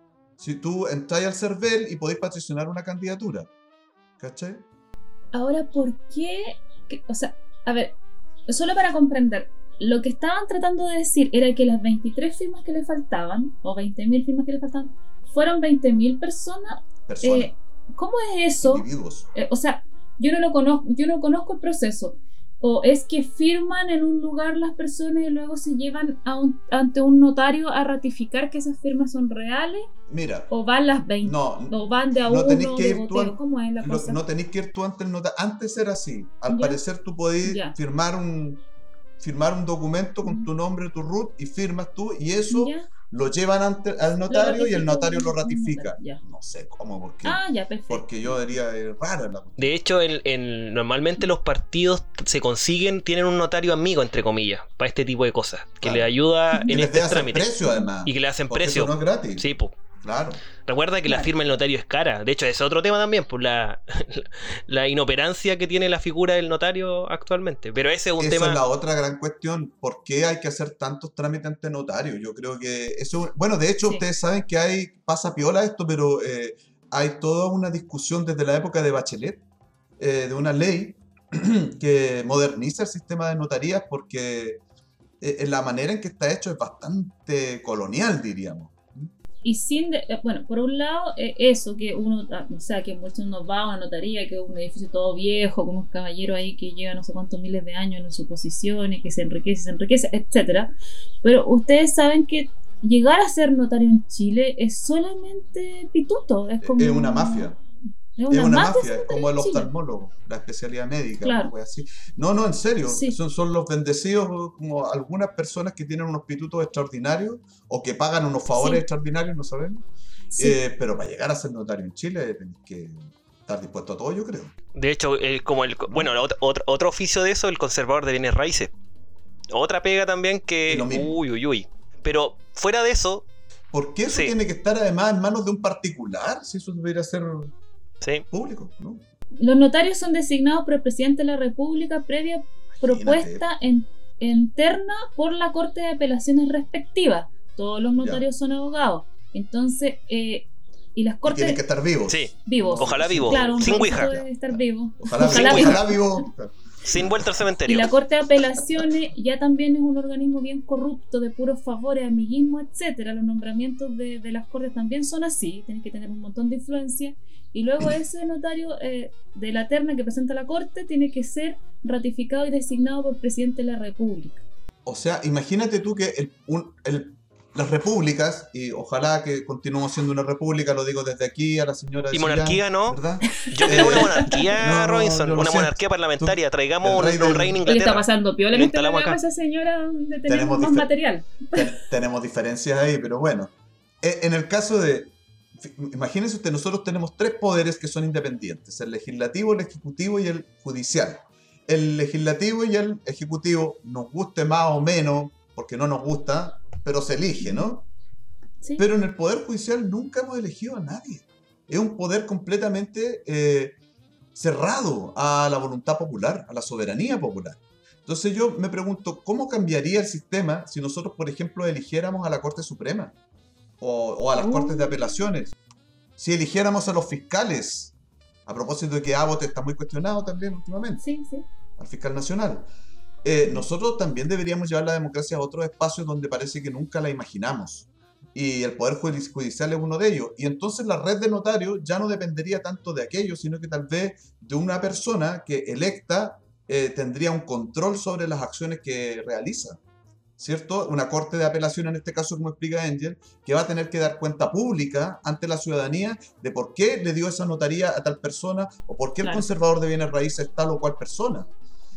Si tú entras al CERVEL y podéis patrocinar una candidatura. ¿Cachai?
Ahora, ¿por qué? Que- O sea, a ver, solo para comprender, lo que estaban tratando de decir era que las veintitrés firmas que le faltaban, o veinte mil firmas que le faltaban, fueron veinte mil personas.
Personas,
Eh, ¿Cómo es eso?
individuos.
Eh, o sea, yo no lo conozco, yo no conozco el proceso. O es que firman en un lugar las personas y luego se llevan a un- ante un notario a ratificar que esas firmas son reales,
Mira,
o van las veinte,
no,
o van de a
no
uno
tenés que
de
ir tú
goteo.
al-
¿Cómo es la
Lo-
cosa?
no tenéis que ir tú ante el notario. Antes era así. Al
Ya.
parecer tú podías
Ya.
firmar un firmar un documento con
Ujú.
tu nombre, tu root, y firmas tú, y eso
¿Ya?
lo llevan ante, al notario y el
ratifica
notario
un-
lo
un
ratifica.
notario, ya.
No sé cómo, porque,
Ah, ya, perfecto.
porque yo diría es raro la
De hecho, en, en- normalmente los partidos se consiguen, tienen un notario amigo, entre comillas, para este tipo de cosas, que
Claro.
le ayuda
que
en
les
este
dé hacer
trámite.
precio además.
Y que le hacen
porque
precio.
eso no es gratis.
Sí, pues.
Claro.
Recuerda que la
Claro.
firma del notario es cara. De hecho, ese es otro tema también, pues la, la inoperancia que tiene la figura del notario actualmente. Pero ese es un
Esa
tema.
es la otra gran cuestión. ¿Por qué hay que hacer tantos trámites ante notario? Yo creo que eso... Bueno, de hecho,
Sí.
ustedes saben que hay... Pasa piola esto, pero eh, hay toda una discusión desde la época de Bachelet, eh, de una ley que moderniza el sistema de notarías, porque eh, la manera en que está hecho es bastante colonial, diríamos.
Y sin, de- eh, bueno, por un lado, eh, eso, que uno, ah, o sea, que muchos nos va a una notaría, que es un edificio todo viejo, con unos caballeros ahí que llevan no sé cuántos miles de años en su posición y que se enriquece, se enriquece, etcétera. Pero ustedes saben que llegar a ser notario en Chile es solamente pituto, es como...
Es una mafia.
Es
Es
una,
una
mafia,
mafia,
ser
es
notario
como el
en Chile.
oftalmólogo, la especialidad médica,
Claro.
una wea así. No, no, en serio,
Sí.
son, son los bendecidos, como algunas personas que tienen unos pitutos extraordinarios o que pagan unos favores
Sí.
extraordinarios, no sabemos.
Sí.
Eh, pero para llegar a ser notario en Chile tenés que estar dispuesto a todo, yo creo.
De hecho, el- como el. Bueno, la ot- otro, otro oficio de eso, el conservador de bienes raíces. Otra pega también
Y
que.
lo mismo.
Uy, uy, uy. Pero fuera de eso,
¿Por qué eso
Sí.
tiene que estar además en manos de un particular si eso debería ser
sí.
público? ¿No?
Los notarios son designados por el presidente de la República previa propuesta en- interna por la Corte de Apelaciones respectiva. Todos los notarios son abogados. Entonces, eh, y las
Y
cortes
tienen que estar vivos.
Sí.
vivos.
Ojalá vivo.
Claro, un
sin
requisito
ouija.
de estar vivo.
Ojalá,
Ojalá
vivo.
vivo.
Ojalá vivo.
Sin vuelta al
Y
cementerio.
la Corte de Apelaciones ya también es un organismo bien corrupto, de puros favores, amiguismo, etcétera. Los nombramientos de, de las Cortes también son así, tienes que tener un montón de influencia. Y luego ese notario eh, de la terna que presenta la Corte tiene que ser ratificado y designado por el presidente de la República.
O sea, imagínate tú que el, un- el- las repúblicas, y ojalá que continuemos siendo una república, lo digo desde aquí a la señora de
Y monarquía,
Chillán,
¿no?
¿verdad?
Yo quiero
Eh,
una monarquía,
no, no,
Robinson.
yo lo
Una
siento.
monarquía parlamentaria. Traigamos
el
un,
rey
un
del-
rey en
¿Qué le está
Inglaterra.
pasando? Piola en
Lo
este
instalamos
programa
acá.
esa señora donde tenemos
Tenemos
más
difer-
material.
Ten- tenemos diferencias ahí, pero bueno. E- En el caso de, fi- imagínense usted, nosotros tenemos tres poderes que son independientes, el legislativo, el ejecutivo y el judicial. El legislativo y el ejecutivo, nos guste más o menos, porque no nos gusta, pero se elige, ¿no?
¿Sí?
Pero en el poder judicial nunca hemos elegido a nadie. Es un poder completamente eh, cerrado a la voluntad popular, a la soberanía popular. Entonces yo me pregunto, ¿cómo cambiaría el sistema si nosotros, por ejemplo, eligiéramos a la Corte Suprema o, o a las uh. Cortes de Apelaciones? Si eligiéramos a los fiscales, a propósito de que Abbott está muy cuestionado también últimamente,
sí, sí.
al fiscal nacional, eh, nosotros también deberíamos llevar la democracia a otros espacios donde parece que nunca la imaginamos. Y el Poder Judicial es uno de ellos. Y entonces la red de notarios ya no dependería tanto de aquello, sino que tal vez de una persona que electa eh, tendría un control sobre las acciones que realiza, ¿cierto? Una corte de apelación, en este caso, como explica Angel, que va a tener que dar cuenta pública ante la ciudadanía de por qué le dio esa notaría a tal persona o por qué claro. el conservador de bienes raíces es tal o cual persona.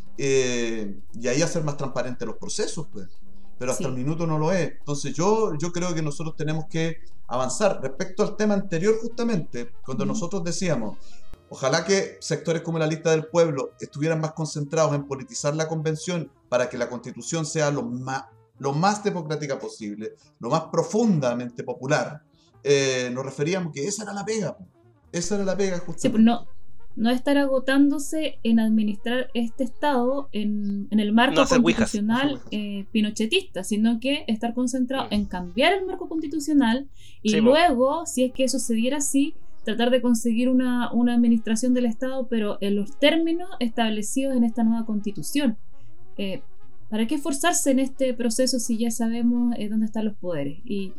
Eh, y ahí hacer más transparentes los procesos, pues. Pero hasta sí. el minuto no lo es. Entonces yo, yo creo que nosotros tenemos que avanzar. Respecto al tema anterior, justamente, cuando mm. nosotros decíamos, ojalá que sectores como la Lista del Pueblo estuvieran más concentrados en politizar la convención para que la Constitución sea lo más, lo más democrática posible, lo más profundamente popular, eh, nos referíamos que esa era la pega. Esa era la pega, justamente.
Sí, pero no... no estar agotándose en administrar este Estado en, en el marco no constitucional no eh, pinochetista, sino que estar concentrado en cambiar el marco constitucional y sí, luego, si es que sucediera así, tratar de conseguir una, una administración del Estado, pero en los términos establecidos en esta nueva constitución. Eh, ¿Para qué esforzarse en este proceso si ya sabemos eh, dónde están los poderes? Y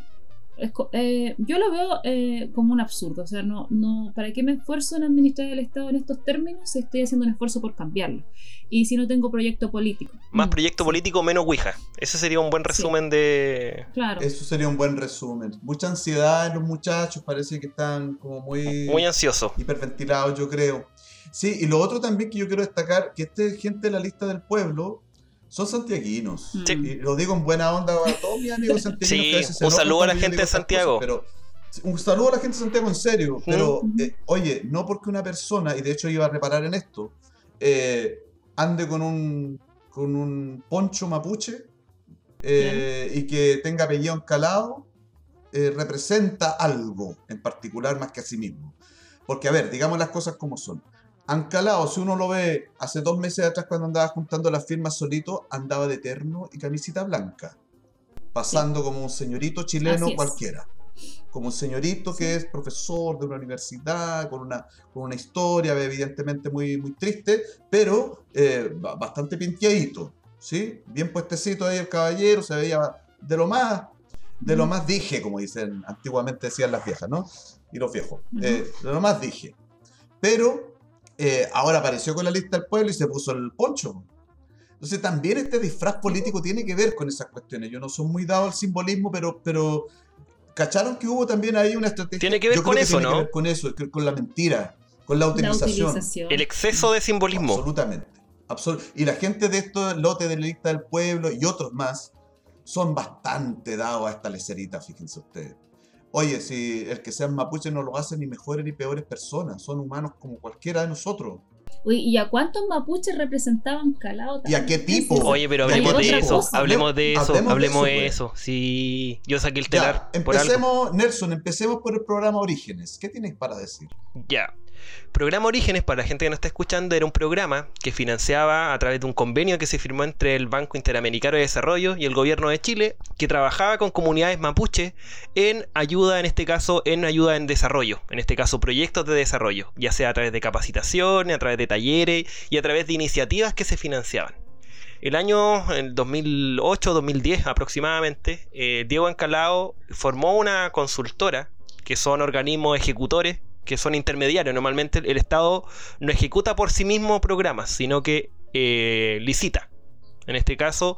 Eh, yo lo veo eh, como un absurdo, o sea, no, no, ¿para qué me esfuerzo en administrar el Estado en estos términos si estoy haciendo un esfuerzo por cambiarlo? Y si no tengo proyecto político.
Más mm, proyecto sí. político, menos Ouija. Ese sería un buen resumen sí. de...
Claro.
Eso sería un buen resumen. Mucha ansiedad en los muchachos, parece que están como muy...
Muy ansiosos.
Hiperventilados, yo creo. Sí, y lo otro también que yo quiero destacar, que esta gente de la Lista del Pueblo son santiaguinos. Sí. Y lo digo en buena onda a todos mis amigos santiaguinos.
Sí,
que a veces se
un saludo a la gente de
Cosas,
Santiago.
pero, un saludo a la gente de Santiago, en serio. Pero, uh-huh. eh, oye, no porque una persona, y de hecho iba a reparar en esto, eh, ande con un, con un poncho mapuche eh, y que tenga apellido encalado, eh, representa algo en particular más que a sí mismo. Porque, a ver, digamos las cosas como son. Ancalao, si uno lo ve hace dos meses atrás cuando andaba juntando las firmas solito, andaba de terno y camisita blanca, pasando sí. como un señorito chileno cualquiera, como un señorito sí. que es profesor de una universidad, con una, con una historia evidentemente muy, muy triste, pero eh, bastante pinteadito, ¿sí? Bien puestecito ahí el caballero, se veía de lo más, de lo más dije, como dicen antiguamente decían las viejas, ¿no? Y los viejos, uh-huh. eh, de lo más dije, pero... Eh, ahora apareció con la Lista del Pueblo y se puso el poncho. Entonces también este disfraz político tiene que ver con esas cuestiones. Yo no soy muy dado al simbolismo, pero, pero ¿cacharon que hubo también ahí una estrategia?
Tiene que ver
Yo
con
creo
eso,
que tiene
¿no?
que ver con eso, con la mentira, con la utilización.
La utilización.
El exceso de simbolismo.
Absolutamente. Absolut- y la gente de estos lotes de la Lista del Pueblo y otros más son bastante dados a esta lecerita, fíjense ustedes. Oye, si el que sean mapuches no lo hacen ni mejores ni peores personas, son humanos como cualquiera de nosotros.
Uy, ¿y a cuántos mapuches representaban Calao también?
¿Y a qué tipo?
Oye, pero hablemos de eso, cosa? hablemos de eso, hablemos, hablemos de eso. eso. Sí, yo saqué el telar.
Ya, empecemos, Nelson, empecemos por el programa Orígenes. ¿Qué tienes para decir?
Ya. Programa Orígenes, para la gente que no está escuchando, era un programa que financiaba a través de un convenio que se firmó entre el Banco Interamericano de Desarrollo y el gobierno de Chile, que trabajaba con comunidades mapuche en ayuda, en este caso, en ayuda en desarrollo, en este caso proyectos de desarrollo, ya sea a través de capacitaciones, a través de talleres y a través de iniciativas que se financiaban. El año el dos mil ocho dos mil diez aproximadamente, eh, Diego Ancalao formó una consultora, que son organismos ejecutores, que son intermediarios. Normalmente el Estado no ejecuta por sí mismo programas, sino que eh, licita. En este caso,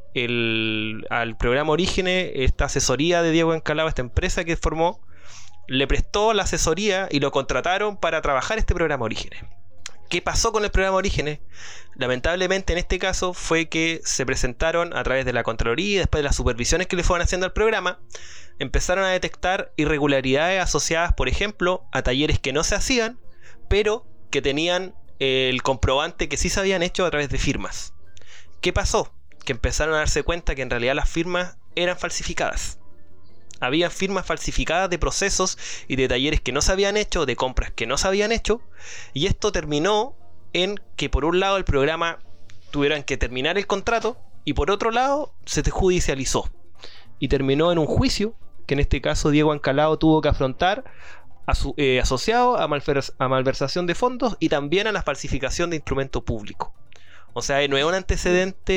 el, al programa Orígenes, esta asesoría de Diego Ancalao, esta empresa que formó, le prestó la asesoría y lo contrataron para trabajar este programa Orígenes. ¿Qué pasó con el programa Orígenes? Lamentablemente en este caso fue que se presentaron a través de la Contraloría y después de las supervisiones que le fueron haciendo al programa, empezaron a detectar irregularidades asociadas, por ejemplo, a talleres que no se hacían, pero que tenían el comprobante que sí se habían hecho a través de firmas. ¿Qué pasó? Que empezaron a darse cuenta que en realidad las firmas eran falsificadas. había firmas falsificadas de procesos y de talleres que no se habían hecho, de compras que no se habían hecho, y esto terminó en que por un lado el programa tuvieran que terminar el contrato y por otro lado se judicializó y terminó en un juicio que en este caso Diego Ancalao tuvo que afrontar a su, eh, asociado a, malvers- a malversación de fondos y también a la falsificación de instrumento público. O sea, no es un antecedente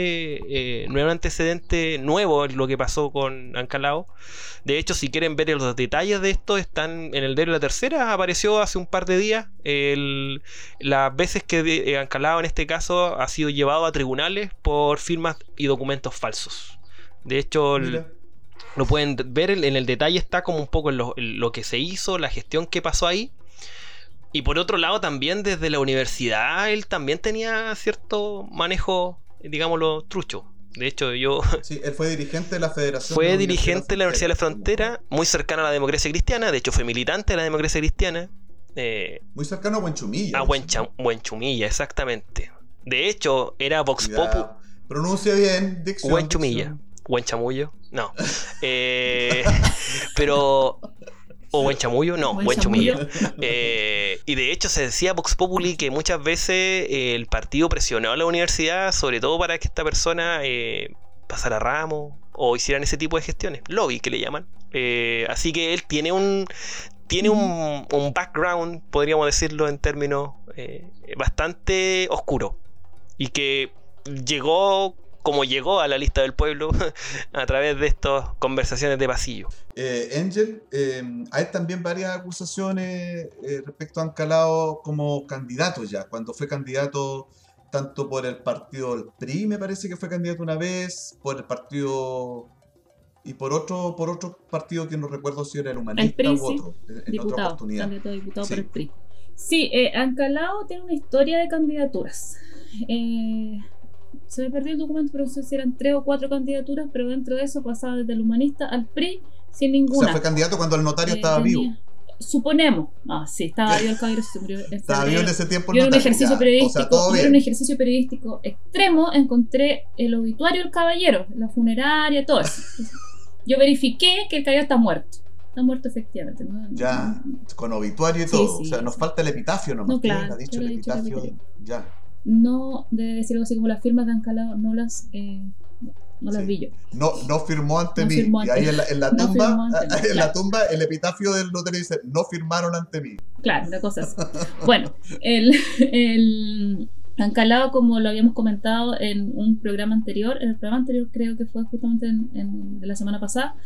eh, no es un antecedente nuevo lo que pasó con Ancalao. De hecho, si quieren ver los detalles de esto, están en el diario La Tercera. Apareció hace un par de días el, las veces que de, Ancalao en este caso ha sido llevado a tribunales por firmas y documentos falsos. De hecho, el, lo pueden ver en, en el detalle, está como un poco en lo, en lo que se hizo, la gestión que pasó ahí. Y por otro lado también desde la universidad él también tenía cierto manejo, digámoslo, trucho. De hecho yo...
Sí, él fue dirigente de la Federación...
Fue
de la
dirigente de la Universidad de la Frontera, muy cercano a la democracia cristiana, de hecho fue militante de la democracia cristiana. Eh,
muy cercano a Huenchumilla.
A Huencha, Huenchumilla, exactamente. De hecho era Vox Populi...
Pronuncia bien, dicción.
Huenchumilla. Huenchamullo, no. eh, pero... ¿O buen chamullo? No, buen, buen chumillo. Eh, y de hecho se decía Vox Populi que muchas veces eh, el partido presionó a la universidad, sobre todo para que esta persona eh, pasara ramo o hicieran ese tipo de gestiones. Lobby, que le llaman. Eh, así que él tiene un tiene un, un background, podríamos decirlo en términos eh, bastante oscuro. Y que llegó... como llegó a la lista del pueblo a través de estas conversaciones de pasillo.
Eh, Angel, eh, hay también varias acusaciones eh, respecto a Ancalao como candidato ya, cuando fue candidato tanto por el partido del P R I, me parece que fue candidato una vez, por el partido y por otro por otro partido que no recuerdo si era el Humanista
el P R I,
u otro,
sí.
en
diputado,
otra oportunidad.
Candidato a diputado
Sí.
por el P R I. Sí, eh, Ancalao tiene una historia de candidaturas. Eh... Se me perdió el documento, pero no sé si eran tres o cuatro candidaturas, pero dentro de eso pasaba desde el Humanista al P R I sin ninguna.
O sea, fue candidato cuando el notario eh, estaba tenía, vivo.
Suponemos. Ah, sí, estaba vivo el caballero. Se murió,
estaba vivo en ese tiempo el
yo
notario.
Un ejercicio
ya,
periodístico,
o sea, todo
yo
bien.
en un ejercicio periodístico extremo encontré el obituario del caballero, la funeraria, todo eso. Yo verifiqué que el caballero está muerto. Está muerto efectivamente. ¿no?
Ya, con obituario y
sí,
todo.
Sí,
o sea, nos
sí.
falta el epitafio nomás.
No, claro.
Ha dicho el epitafio. Dicho ya.
No debe decir algo así como las firmas de Ancalao no las eh, no, no las
sí.
vi yo.
No, no firmó ante
no
mí.
Firmó
y
ante
ahí en la, en la
no
tumba,
mí,
en
claro.
la tumba, el epitafio del notario dice, no firmaron ante mí.
Claro, una cosa así. Bueno, el, el Ancalao, como lo habíamos comentado en un programa anterior, en el programa anterior creo que fue justamente en, en, de la semana pasada,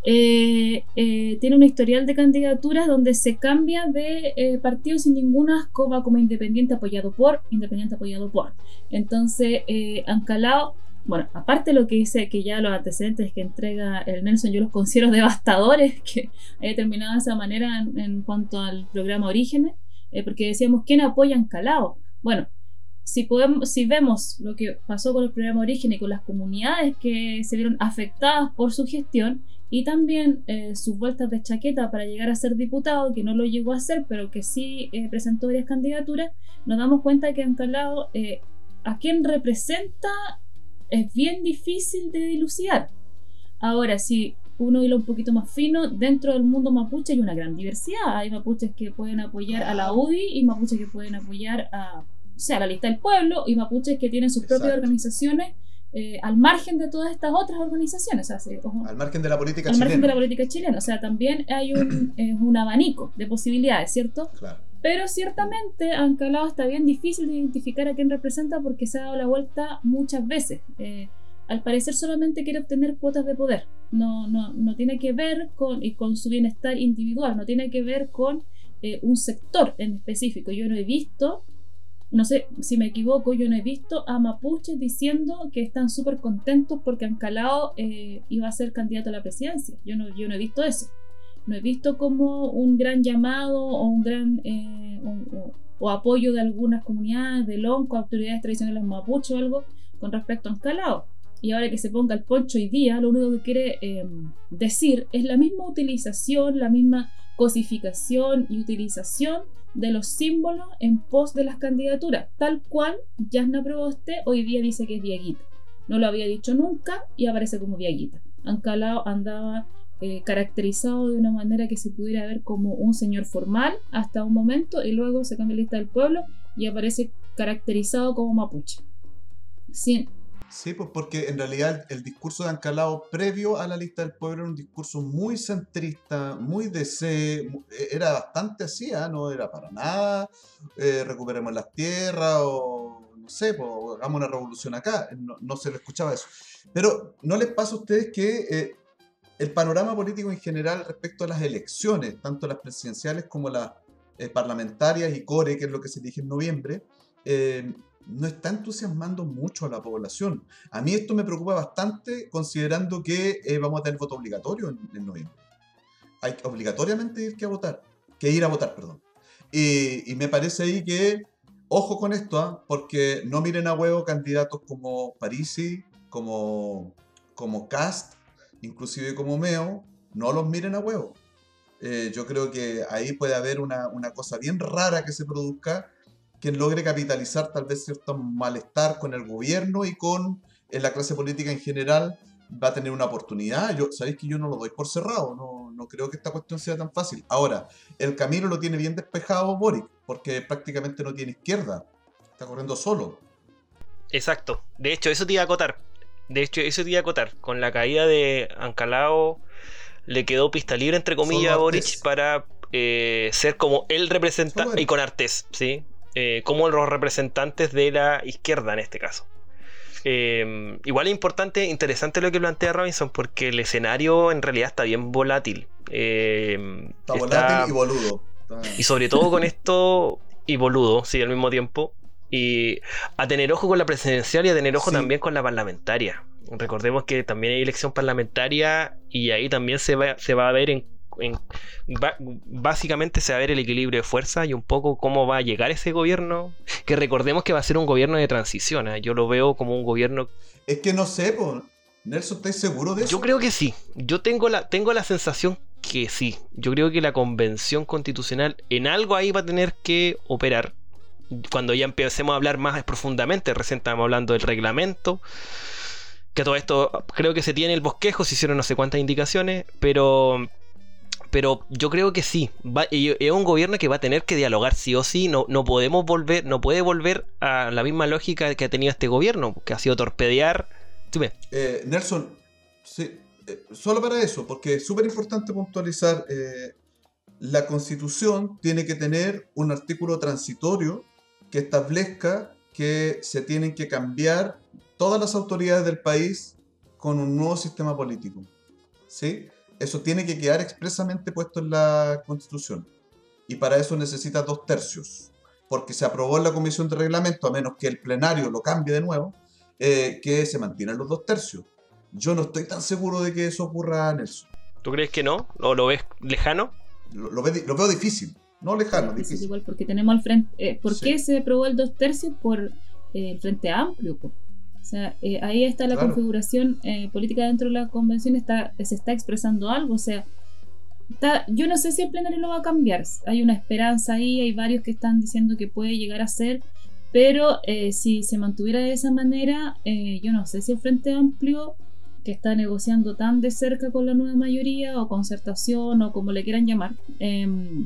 eh, eh, tiene un historial de candidaturas donde se cambia de eh, partido sin ninguna escoba, como independiente apoyado por, independiente apoyado por. Entonces, eh, Ancalao, bueno, aparte de lo que dice que ya los antecedentes que entrega el Nelson, yo los considero devastadores, que haya terminado de esa manera en, en cuanto al programa Orígenes, eh, porque decíamos, ¿quién apoya a Ancalao? Bueno, Si, podemos, si vemos lo que pasó con el programa Origen y con las comunidades que se vieron afectadas por su gestión y también eh, sus vueltas de chaqueta para llegar a ser diputado, que no lo llegó a hacer, pero que sí eh, presentó varias candidaturas, nos damos cuenta que Ancalao, eh, a quien representa, es bien difícil de dilucidar. Ahora, si uno hila un poquito más fino, dentro del mundo mapuche hay una gran diversidad. Hay mapuches que pueden apoyar a la U D I y mapuches que pueden apoyar a... O sea, la lista del pueblo y mapuches que tienen sus propias Exacto. organizaciones eh, al margen de todas estas otras organizaciones. O sea, se, ojo,
al margen de la política
al
chilena.
margen de la política chilena. O sea, también hay un, eh, un abanico de posibilidades, ¿cierto?
Claro.
Pero ciertamente a Ancalao está bien difícil de identificar a quién representa porque se ha dado la vuelta muchas veces. Eh, al parecer solamente quiere obtener cuotas de poder. No, no, no tiene que ver con, y con su bienestar individual, no tiene que ver con eh, un sector en específico. Yo no he visto... No sé si me equivoco, yo no he visto a mapuches diciendo que están súper contentos porque Ancalao eh, iba a ser candidato a la presidencia. Yo no, yo no he visto eso. No he visto como un gran llamado o un gran eh, un, o, o apoyo de algunas comunidades, de lonco, autoridades tradicionales mapuches o algo con respecto a Ancalao. Y ahora que se ponga el poncho hoy día, lo único que quiere eh, decir es la misma utilización, la misma cosificación y utilización de los símbolos en pos de las candidaturas, tal cual Yasna Proboste hoy día dice que es Dieguita. No lo había dicho nunca y aparece como Dieguita. Ancalao andaba eh, caracterizado de una manera que se pudiera ver como un señor formal hasta un momento, y luego se cambia la lista del pueblo y aparece caracterizado como mapuche. Sí.
Sí, pues porque en realidad el, el discurso de Ancalao previo a la lista del pueblo era un discurso muy centrista, muy D C, mu- eh, era bastante así, ¿ah? No era para nada, eh, recuperemos las tierras o no sé, pues, o hagamos una revolución acá, no, no se le escuchaba eso. Pero ¿no les pasa a ustedes que eh, el panorama político en general respecto a las elecciones, tanto las presidenciales como las eh, parlamentarias y core, que es lo que se elige en noviembre, eh, no está entusiasmando mucho a la población? A mí esto me preocupa bastante considerando que eh, vamos a tener voto obligatorio en, en noviembre. Hay que obligatoriamente ir que a votar, que ir a votar, perdón. Y, y me parece ahí que, ojo con esto, ¿ah? Porque no miren a huevo candidatos como Parisi, como, como Cast, inclusive como Meo, no los miren a huevo. Eh, yo creo que ahí puede haber una, una cosa bien rara que se produzca, que logre capitalizar tal vez cierto malestar con el gobierno y con eh, la clase política en general. Va a tener una oportunidad. Yo, sabéis que yo no lo doy por cerrado, no, no creo que esta cuestión sea tan fácil. Ahora, el camino lo tiene bien despejado Boric, porque prácticamente no tiene izquierda, está corriendo solo.
Exacto. De hecho, eso te iba a acotar. De hecho, eso te iba a acotar. Con la caída de Ancalao, le quedó pista libre, entre comillas,
Solo
a Boric
Artés.
para eh, ser como el representante,
Solo
y
él.
con Artés, ¿sí? Eh, como los representantes de la izquierda en este caso. Eh, igual es importante, interesante lo que plantea Robinson, porque el escenario en realidad está bien volátil. Eh,
Está volátil y
está,
boludo. Está-
y sobre todo con esto, y boludo, sí, al mismo tiempo. Y a tener ojo con la presidencial y a tener ojo
Sí,
también con la parlamentaria. Recordemos que también hay elección parlamentaria y ahí también se va, se va a ver en, en- ba- básicamente se va a ver el equilibrio de fuerza y un poco cómo va a llegar ese gobierno, que recordemos que va a ser un gobierno de transición, ¿eh? Yo lo veo como un gobierno.
es que no sé, po. Nelson, ¿estáis seguro de
Yo
eso?
creo que sí. Yo tengo la, tengo la sensación que sí. Yo creo que la convención constitucional en algo ahí va a tener que operar. Cuando ya empecemos a hablar más profundamente, recién estábamos hablando del reglamento, que todo esto creo que se tiene el bosquejo, se hicieron no sé cuántas indicaciones, pero, pero yo creo que sí. Va- y es un gobierno que va a tener que dialogar sí o sí. No, no podemos volver, no puede volver a la misma lógica que ha tenido este gobierno, que ha sido torpedear. Dime.
Eh, Nelson, sí, eh, solo para eso, porque es súper importante puntualizar, eh, la Constitución tiene que tener un artículo transitorio que establezca que se tienen que cambiar todas las autoridades del país con un nuevo sistema político, ¿sí? Eso tiene que quedar expresamente puesto en la Constitución. Y para eso necesita dos tercios, porque se aprobó en la Comisión de Reglamento, a menos que el plenario lo cambie de nuevo, eh, que se mantienen los dos tercios. Yo no estoy tan seguro de que eso ocurra, Nelson.
¿Tú crees que no? ¿O lo ves lejano?
Lo, lo ve- lo veo difícil, no
Es
lejano,
difícil
difícil.
igual porque tenemos al frente. Eh, ¿Por
Sí.
qué se aprobó el dos tercios? Por eh, el Frente Amplio, po. O sea, eh, ahí está la
Claro.
configuración eh, política dentro de la convención, está, se está expresando algo. O sea, está- yo no sé si el plenario lo va a cambiar. Hay una esperanza ahí, hay varios que están diciendo que puede llegar a ser, pero eh, si se mantuviera de esa manera, eh, yo no sé si el Frente Amplio, que está negociando tan de cerca con la nueva mayoría, o concertación, o como le quieran llamar, em,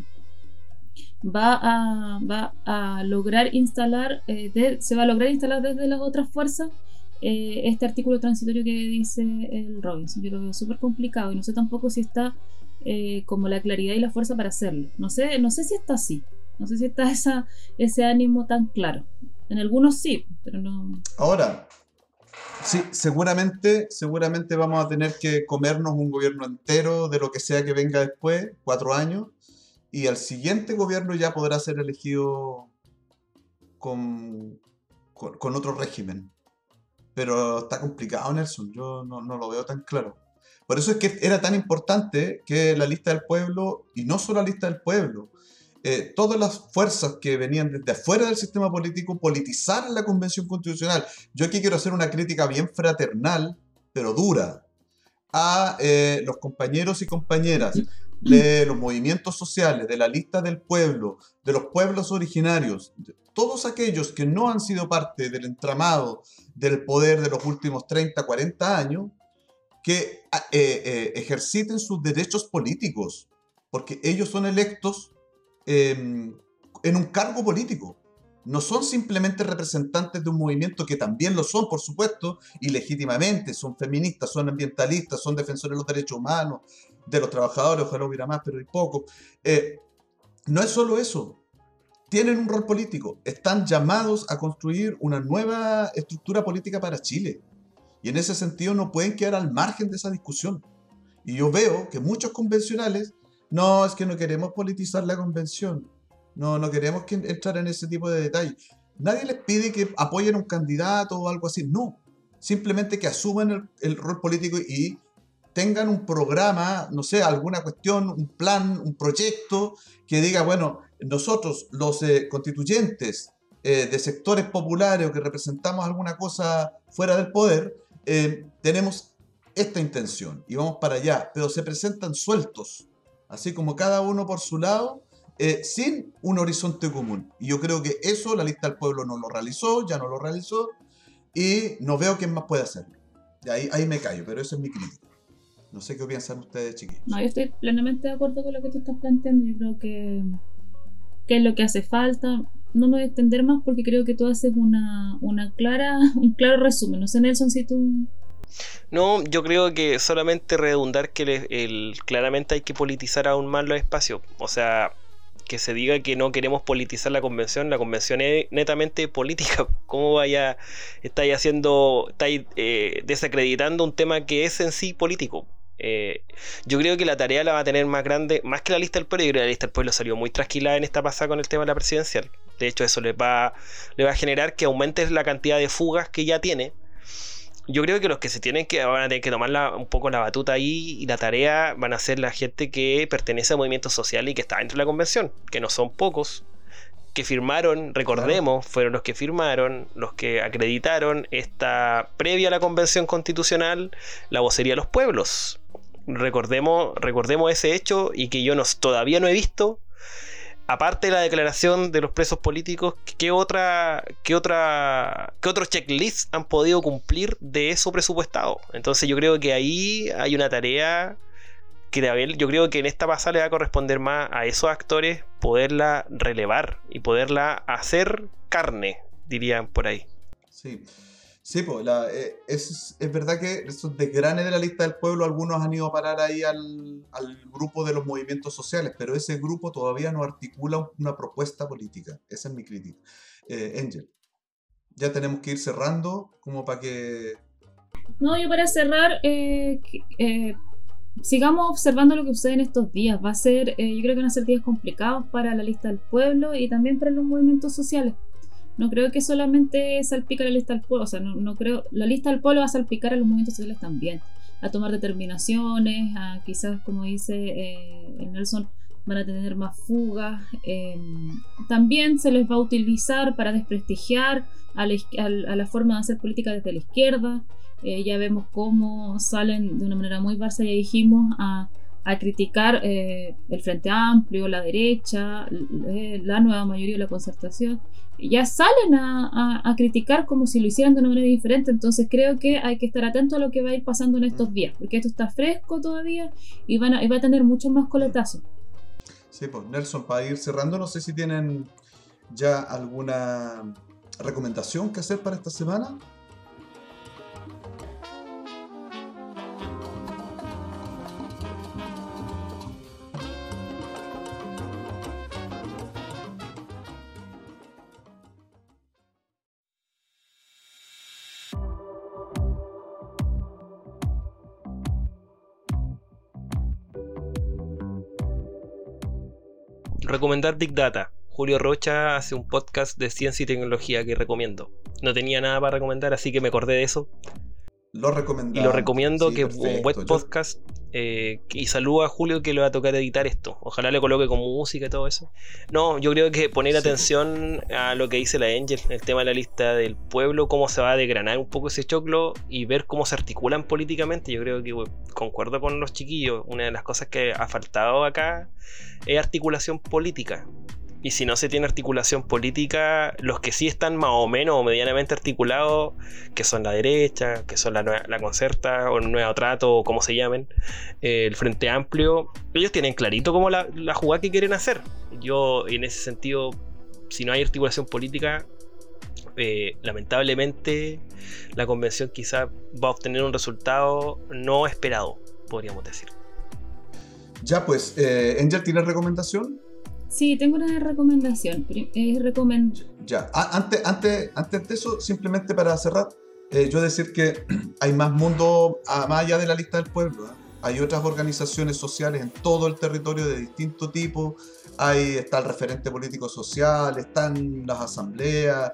va a, va a lograr instalar, eh, de- se va a lograr instalar desde las otras fuerzas eh, este artículo transitorio que dice el Robinson. Yo lo veo súper complicado y no sé tampoco si está eh, como la claridad y la fuerza para hacerlo. No sé, no sé si está así, no sé si está esa, ese ánimo tan claro. En algunos sí, pero no.
Ahora, sí, seguramente, seguramente vamos a tener que comernos un gobierno entero de lo que sea que venga después, cuatro años, y el siguiente gobierno ya podrá ser elegido con, con, con otro régimen. Pero está complicado, Nelson, yo no, no lo veo tan claro. Por eso es que era tan importante que la lista del pueblo, y no solo la lista del pueblo, eh, todas las fuerzas que venían desde afuera del sistema político politizaran la Convención Constitucional. Yo aquí quiero hacer una crítica bien fraternal, pero dura, a eh, los compañeros y compañeras de los movimientos sociales, de la lista del pueblo, de los pueblos originarios, de todos aquellos que no han sido parte del entramado del poder de los últimos treinta, cuarenta años, que eh, eh, ejerciten sus derechos políticos, porque ellos son electos eh, en un cargo político. No son simplemente representantes de un movimiento, que también lo son, por supuesto, y legítimamente, son feministas, son ambientalistas, son defensores de los derechos humanos, de los trabajadores, ojalá hubiera más, pero hay poco. Eh, no es solo eso, tienen un rol político, están llamados a construir una nueva estructura política para Chile. Y en ese sentido no pueden quedar al margen de esa discusión. Y yo veo que muchos convencionales, no, es que no queremos politizar la convención, no, no queremos que entrar en ese tipo de detalles. Nadie les pide que apoyen a un candidato o algo así, no. Simplemente que asuman el, el rol político y tengan un programa, no sé, alguna cuestión, un plan, un proyecto que diga, bueno, nosotros los eh, constituyentes eh, de sectores populares o que representamos alguna cosa fuera del poder, Eh, tenemos esta intención y vamos para allá, pero se presentan sueltos, así como cada uno por su lado, eh, sin un horizonte común. Y yo creo que eso la lista del pueblo no lo realizó, ya no lo realizó, y no veo quién más puede hacerlo. Y ahí, ahí me callo, pero eso es mi crítica. No sé qué piensan ustedes, chiquillos.
No, yo estoy plenamente de acuerdo con lo que tú estás planteando. Yo creo que, que es lo que hace falta. No me voy a extender más porque creo que tú haces una, una clara, un claro resumen. No sé, Nelson, si tú...
No, yo creo que solamente redundar que el, el, claramente hay que politizar aún más los espacios. O sea, que se diga que no queremos politizar la convención. La convención es netamente política. ¿Cómo vaya, estáis haciendo, estáis eh, desacreditando un tema que es en sí político? Eh, yo creo que la tarea la va a tener más grande, más que la lista del pueblo. Yo creo que la lista del pueblo salió muy trasquilada en esta pasada con el tema de la presidencial. De hecho, eso les va, les va a generar que aumente la cantidad de fugas que ya tiene. Yo creo que los que se tienen que van a tener que tomar la, un poco la batuta ahí, y la tarea van a ser la gente que pertenece a movimientos sociales y que está dentro de la convención, que no son pocos, que firmaron, recordemos, claro, fueron los que firmaron, los que acreditaron esta previa a la convención constitucional, la vocería de los pueblos. Recordemos, recordemos ese hecho, y que yo no, todavía no he visto, aparte de la declaración de los presos políticos, ¿qué otra, qué otra, qué otros checklists han podido cumplir de eso presupuestado? Entonces yo creo que ahí hay una tarea que yo creo que en esta pasada le va a corresponder más a esos actores poderla relevar y poderla hacer carne, dirían por ahí.
Sí. Sí, pues la, eh, es, es verdad que esos desgranes de la lista del pueblo, algunos han ido a parar ahí al, al grupo de los movimientos sociales, pero ese grupo todavía no articula una propuesta política. Esa es mi crítica. Eh, Angel, ya tenemos que ir cerrando, como para que...
No, yo para cerrar, eh, eh, sigamos observando lo que sucede en estos días. Va a ser, eh, yo creo que van a ser días complicados para la lista del pueblo y también para los movimientos sociales. No creo que solamente salpica la lista del pueblo, o sea, no, no creo, la lista del pueblo va a salpicar a los movimientos sociales también, a tomar determinaciones, a quizás, como dice eh, Nelson, van a tener más fugas. Eh, también se les va a utilizar para desprestigiar a la, a la forma de hacer política desde la izquierda. Eh, ya vemos cómo salen de una manera muy barça, ya dijimos, a a criticar eh, el Frente Amplio, la derecha, eh, la nueva mayoría de la concertación. Ya salen a, a, a criticar como si lo hicieran de una manera diferente. Entonces creo que hay que estar atento a lo que va a ir pasando en estos días, porque esto está fresco todavía y, van a, y va a tener muchos más coletazos.
Sí, pues Nelson, para ir cerrando, no sé si tienen ya alguna recomendación que hacer para esta semana.
Recomendar Big Data. Julio Rocha hace un podcast de ciencia y tecnología que recomiendo. No tenía nada para recomendar, así que me acordé de eso.
Lo recomendamos.
Y lo recomiendo, sí, que es un buen
yo...
podcast. Eh, y saludo a Julio, que le va a tocar editar esto. Ojalá le coloque con música y todo eso. No, yo creo que poner sí. atención a lo que dice la Angel, el tema de la lista del pueblo, cómo se va a desgranar un poco ese choclo y ver cómo se articulan políticamente. Yo creo que bueno, concuerdo con los chiquillos. Una de las cosas que ha faltado acá es articulación política. y si no se tiene articulación política, los que sí están más o menos o medianamente articulados, que son la derecha, que son la, nueva, la Concerta o el Nuevo Trato o como se llamen, eh, el Frente Amplio, ellos tienen clarito cómo la, la jugada que quieren hacer. Yo en ese sentido, si no hay articulación política, eh, lamentablemente la convención quizá va a obtener un resultado no esperado, podríamos decir.
Ya pues, eh, Angel, ¿tienes recomendación?
Sí, tengo una recomendación. Eh, recomend...
Ya, a- antes, antes, antes de eso, simplemente para cerrar, eh, yo decir que hay más mundo a- más allá de la lista del pueblo, ¿eh? Hay otras organizaciones sociales en todo el territorio de distinto tipo. Ahí está el referente político social, están las asambleas,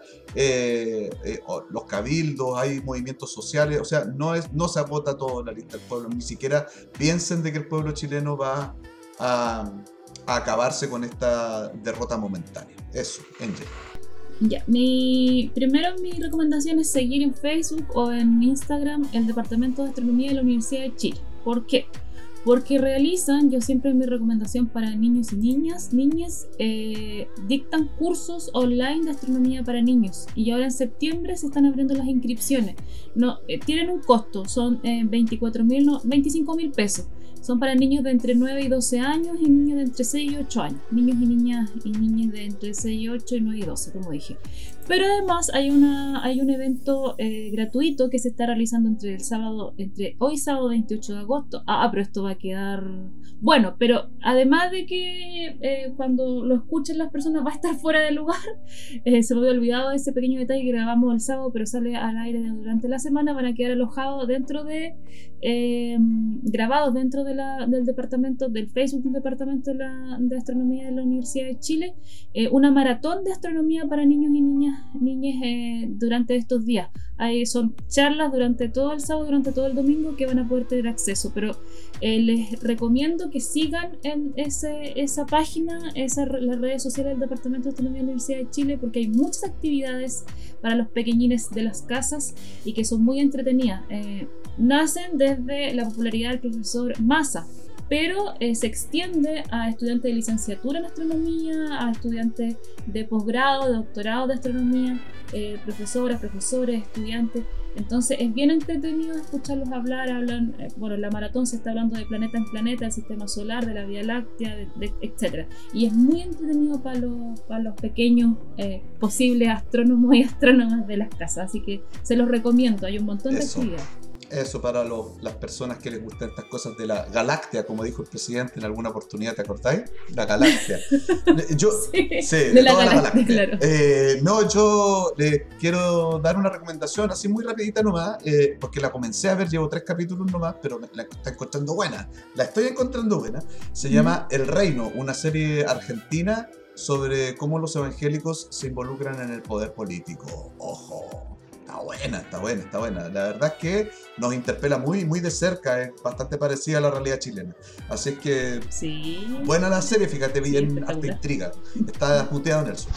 eh, eh, o los cabildos, hay movimientos sociales. O sea, no, es, no se agota todo en la lista del pueblo. Ni siquiera piensen de que el pueblo chileno va a, a acabarse con esta derrota momentánea. Eso, Angel.
Ya, mi, primero mi recomendación es seguir en Facebook o en Instagram el Departamento de Astronomía de la Universidad de Chile. ¿Por qué? Porque realizan, yo siempre mi recomendación para niños y niñas, niñas, eh, dictan cursos online de astronomía para niños y ahora en septiembre se están abriendo las inscripciones. No, eh, tienen un costo, son eh, veinticuatro mil, no, veinticinco mil pesos. Son para niños de entre nueve y doce años y niños de entre seis y ocho años. Niños y niñas y niñas de entre seis y ocho y nueve y doce, como dije. Pero además hay, una, hay un evento eh, gratuito que se está realizando entre el sábado, entre hoy sábado veintiocho de agosto. Ah, pero esto va a quedar bueno, pero además de que eh, cuando lo escuchen las personas va a estar fuera de lugar, eh, se me había olvidado ese pequeño detalle que grabamos el sábado, pero sale al aire durante la semana, van a quedar alojados dentro de, eh, grabados dentro de la, del departamento, del Facebook del Departamento de, la, de Astronomía de la Universidad de Chile, eh, una maratón de astronomía para niños y niñas, niñas eh, durante estos días. Ahí son charlas durante todo el sábado, durante todo el domingo que van a poder tener acceso, pero eh, les recomiendo que sigan en ese, esa página, esa, las redes sociales del Departamento de Astronomía de la Universidad de Chile, porque hay muchas actividades para los pequeñines de las casas y que son muy entretenidas. Eh, nacen desde la popularidad del profesor Massa, pero eh, se extiende a estudiantes de licenciatura en astronomía, a estudiantes de posgrado, de doctorado de astronomía, eh, profesoras, profesores, estudiantes. Entonces es bien entretenido escucharlos hablar. Hablan, eh, bueno, la maratón se está hablando de planeta en planeta, del sistema solar, de la Vía Láctea, de, de, etcétera. Y es muy entretenido para los, para los pequeños eh, posibles astrónomos y astrónomas de las casas. Así que se los recomiendo, hay un montón de
Eso.
actividades.
Eso para los, las personas que les gustan estas cosas de la galáctea, como dijo el presidente en alguna oportunidad, ¿te acordáis? La galáctea. Yo,
sí,
sí,
de,
de
la
toda
galáctea,
la galáctea.
claro.
Eh, no, yo les quiero dar una recomendación así muy rapidita nomás, eh, porque la comencé a ver, llevo tres capítulos nomás, pero me la estoy encontrando buena. La estoy encontrando buena. Se mm. llama El Reino, una serie argentina sobre cómo los evangélicos se involucran en el poder político. ¡Ojo! Está buena, está buena, está buena. La verdad es que nos interpela muy, muy de cerca, es bastante parecida a la realidad chilena. Así es que,
sí,
buena la serie, fíjate, bien,
sí,
hasta intriga. Está puteado Nelson.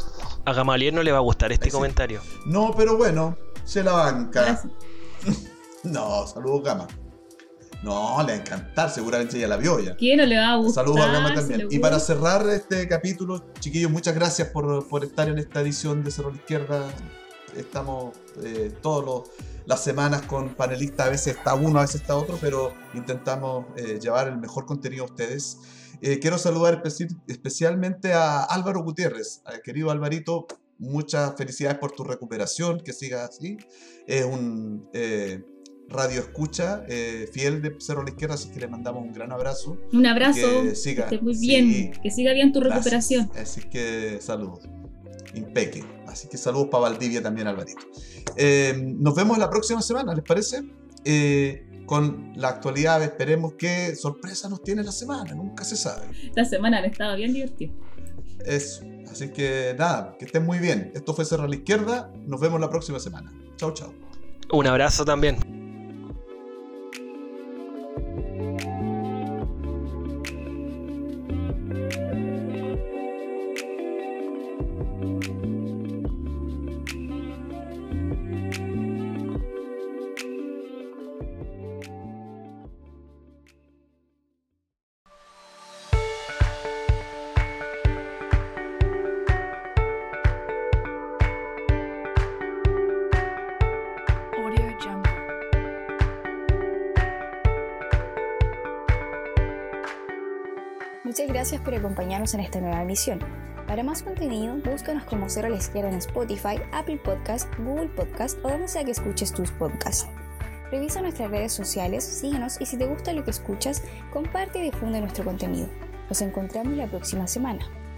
A Gamaliel no le va a gustar este
Ahí sí.
comentario.
No, pero bueno, se la banca.
Gracias.
No, saludos Gama. No, le va a encantar, seguramente ella la vio ya.
¿Quién no le va a gustar?
Saludos a Gama también.
Si
y para cerrar este capítulo, chiquillos, muchas gracias por, por estar en esta edición de Cerro a la Izquierda. Estamos eh, todas las semanas con panelistas, a veces está uno, a veces está otro, pero intentamos eh, llevar el mejor contenido a ustedes. Eh, quiero saludar especi- especialmente a Álvaro Gutiérrez. Eh, querido Alvarito, muchas felicidades por tu recuperación, que sigas así. Es un eh, radio escucha eh, fiel de Cerro a la Izquierda, así que le mandamos un gran abrazo.
Un abrazo,
que, siga,
que esté muy
sí,
bien, que siga bien tu
gracias.
recuperación.
Así que saludos. Impeque. Así que saludos para Valdivia también, Alvarito. Eh, nos vemos la próxima semana, ¿les parece? Eh, con la actualidad, esperemos qué sorpresa nos tiene la semana, nunca se sabe.
Esta semana han estado bien divertidos.
Eso. Así que nada, que estén muy bien. Esto fue Cerro a la Izquierda. Nos vemos la próxima semana. Chau, chau.
Un abrazo también.
Muchas gracias por acompañarnos en esta nueva emisión. Para más contenido, búscanos como Cero a la Izquierda en Spotify, Apple Podcast, Google Podcast o donde sea que escuches tus podcasts. Revisa nuestras redes sociales, síguenos y si te gusta lo que escuchas, comparte y difunde nuestro contenido. Nos encontramos la próxima semana.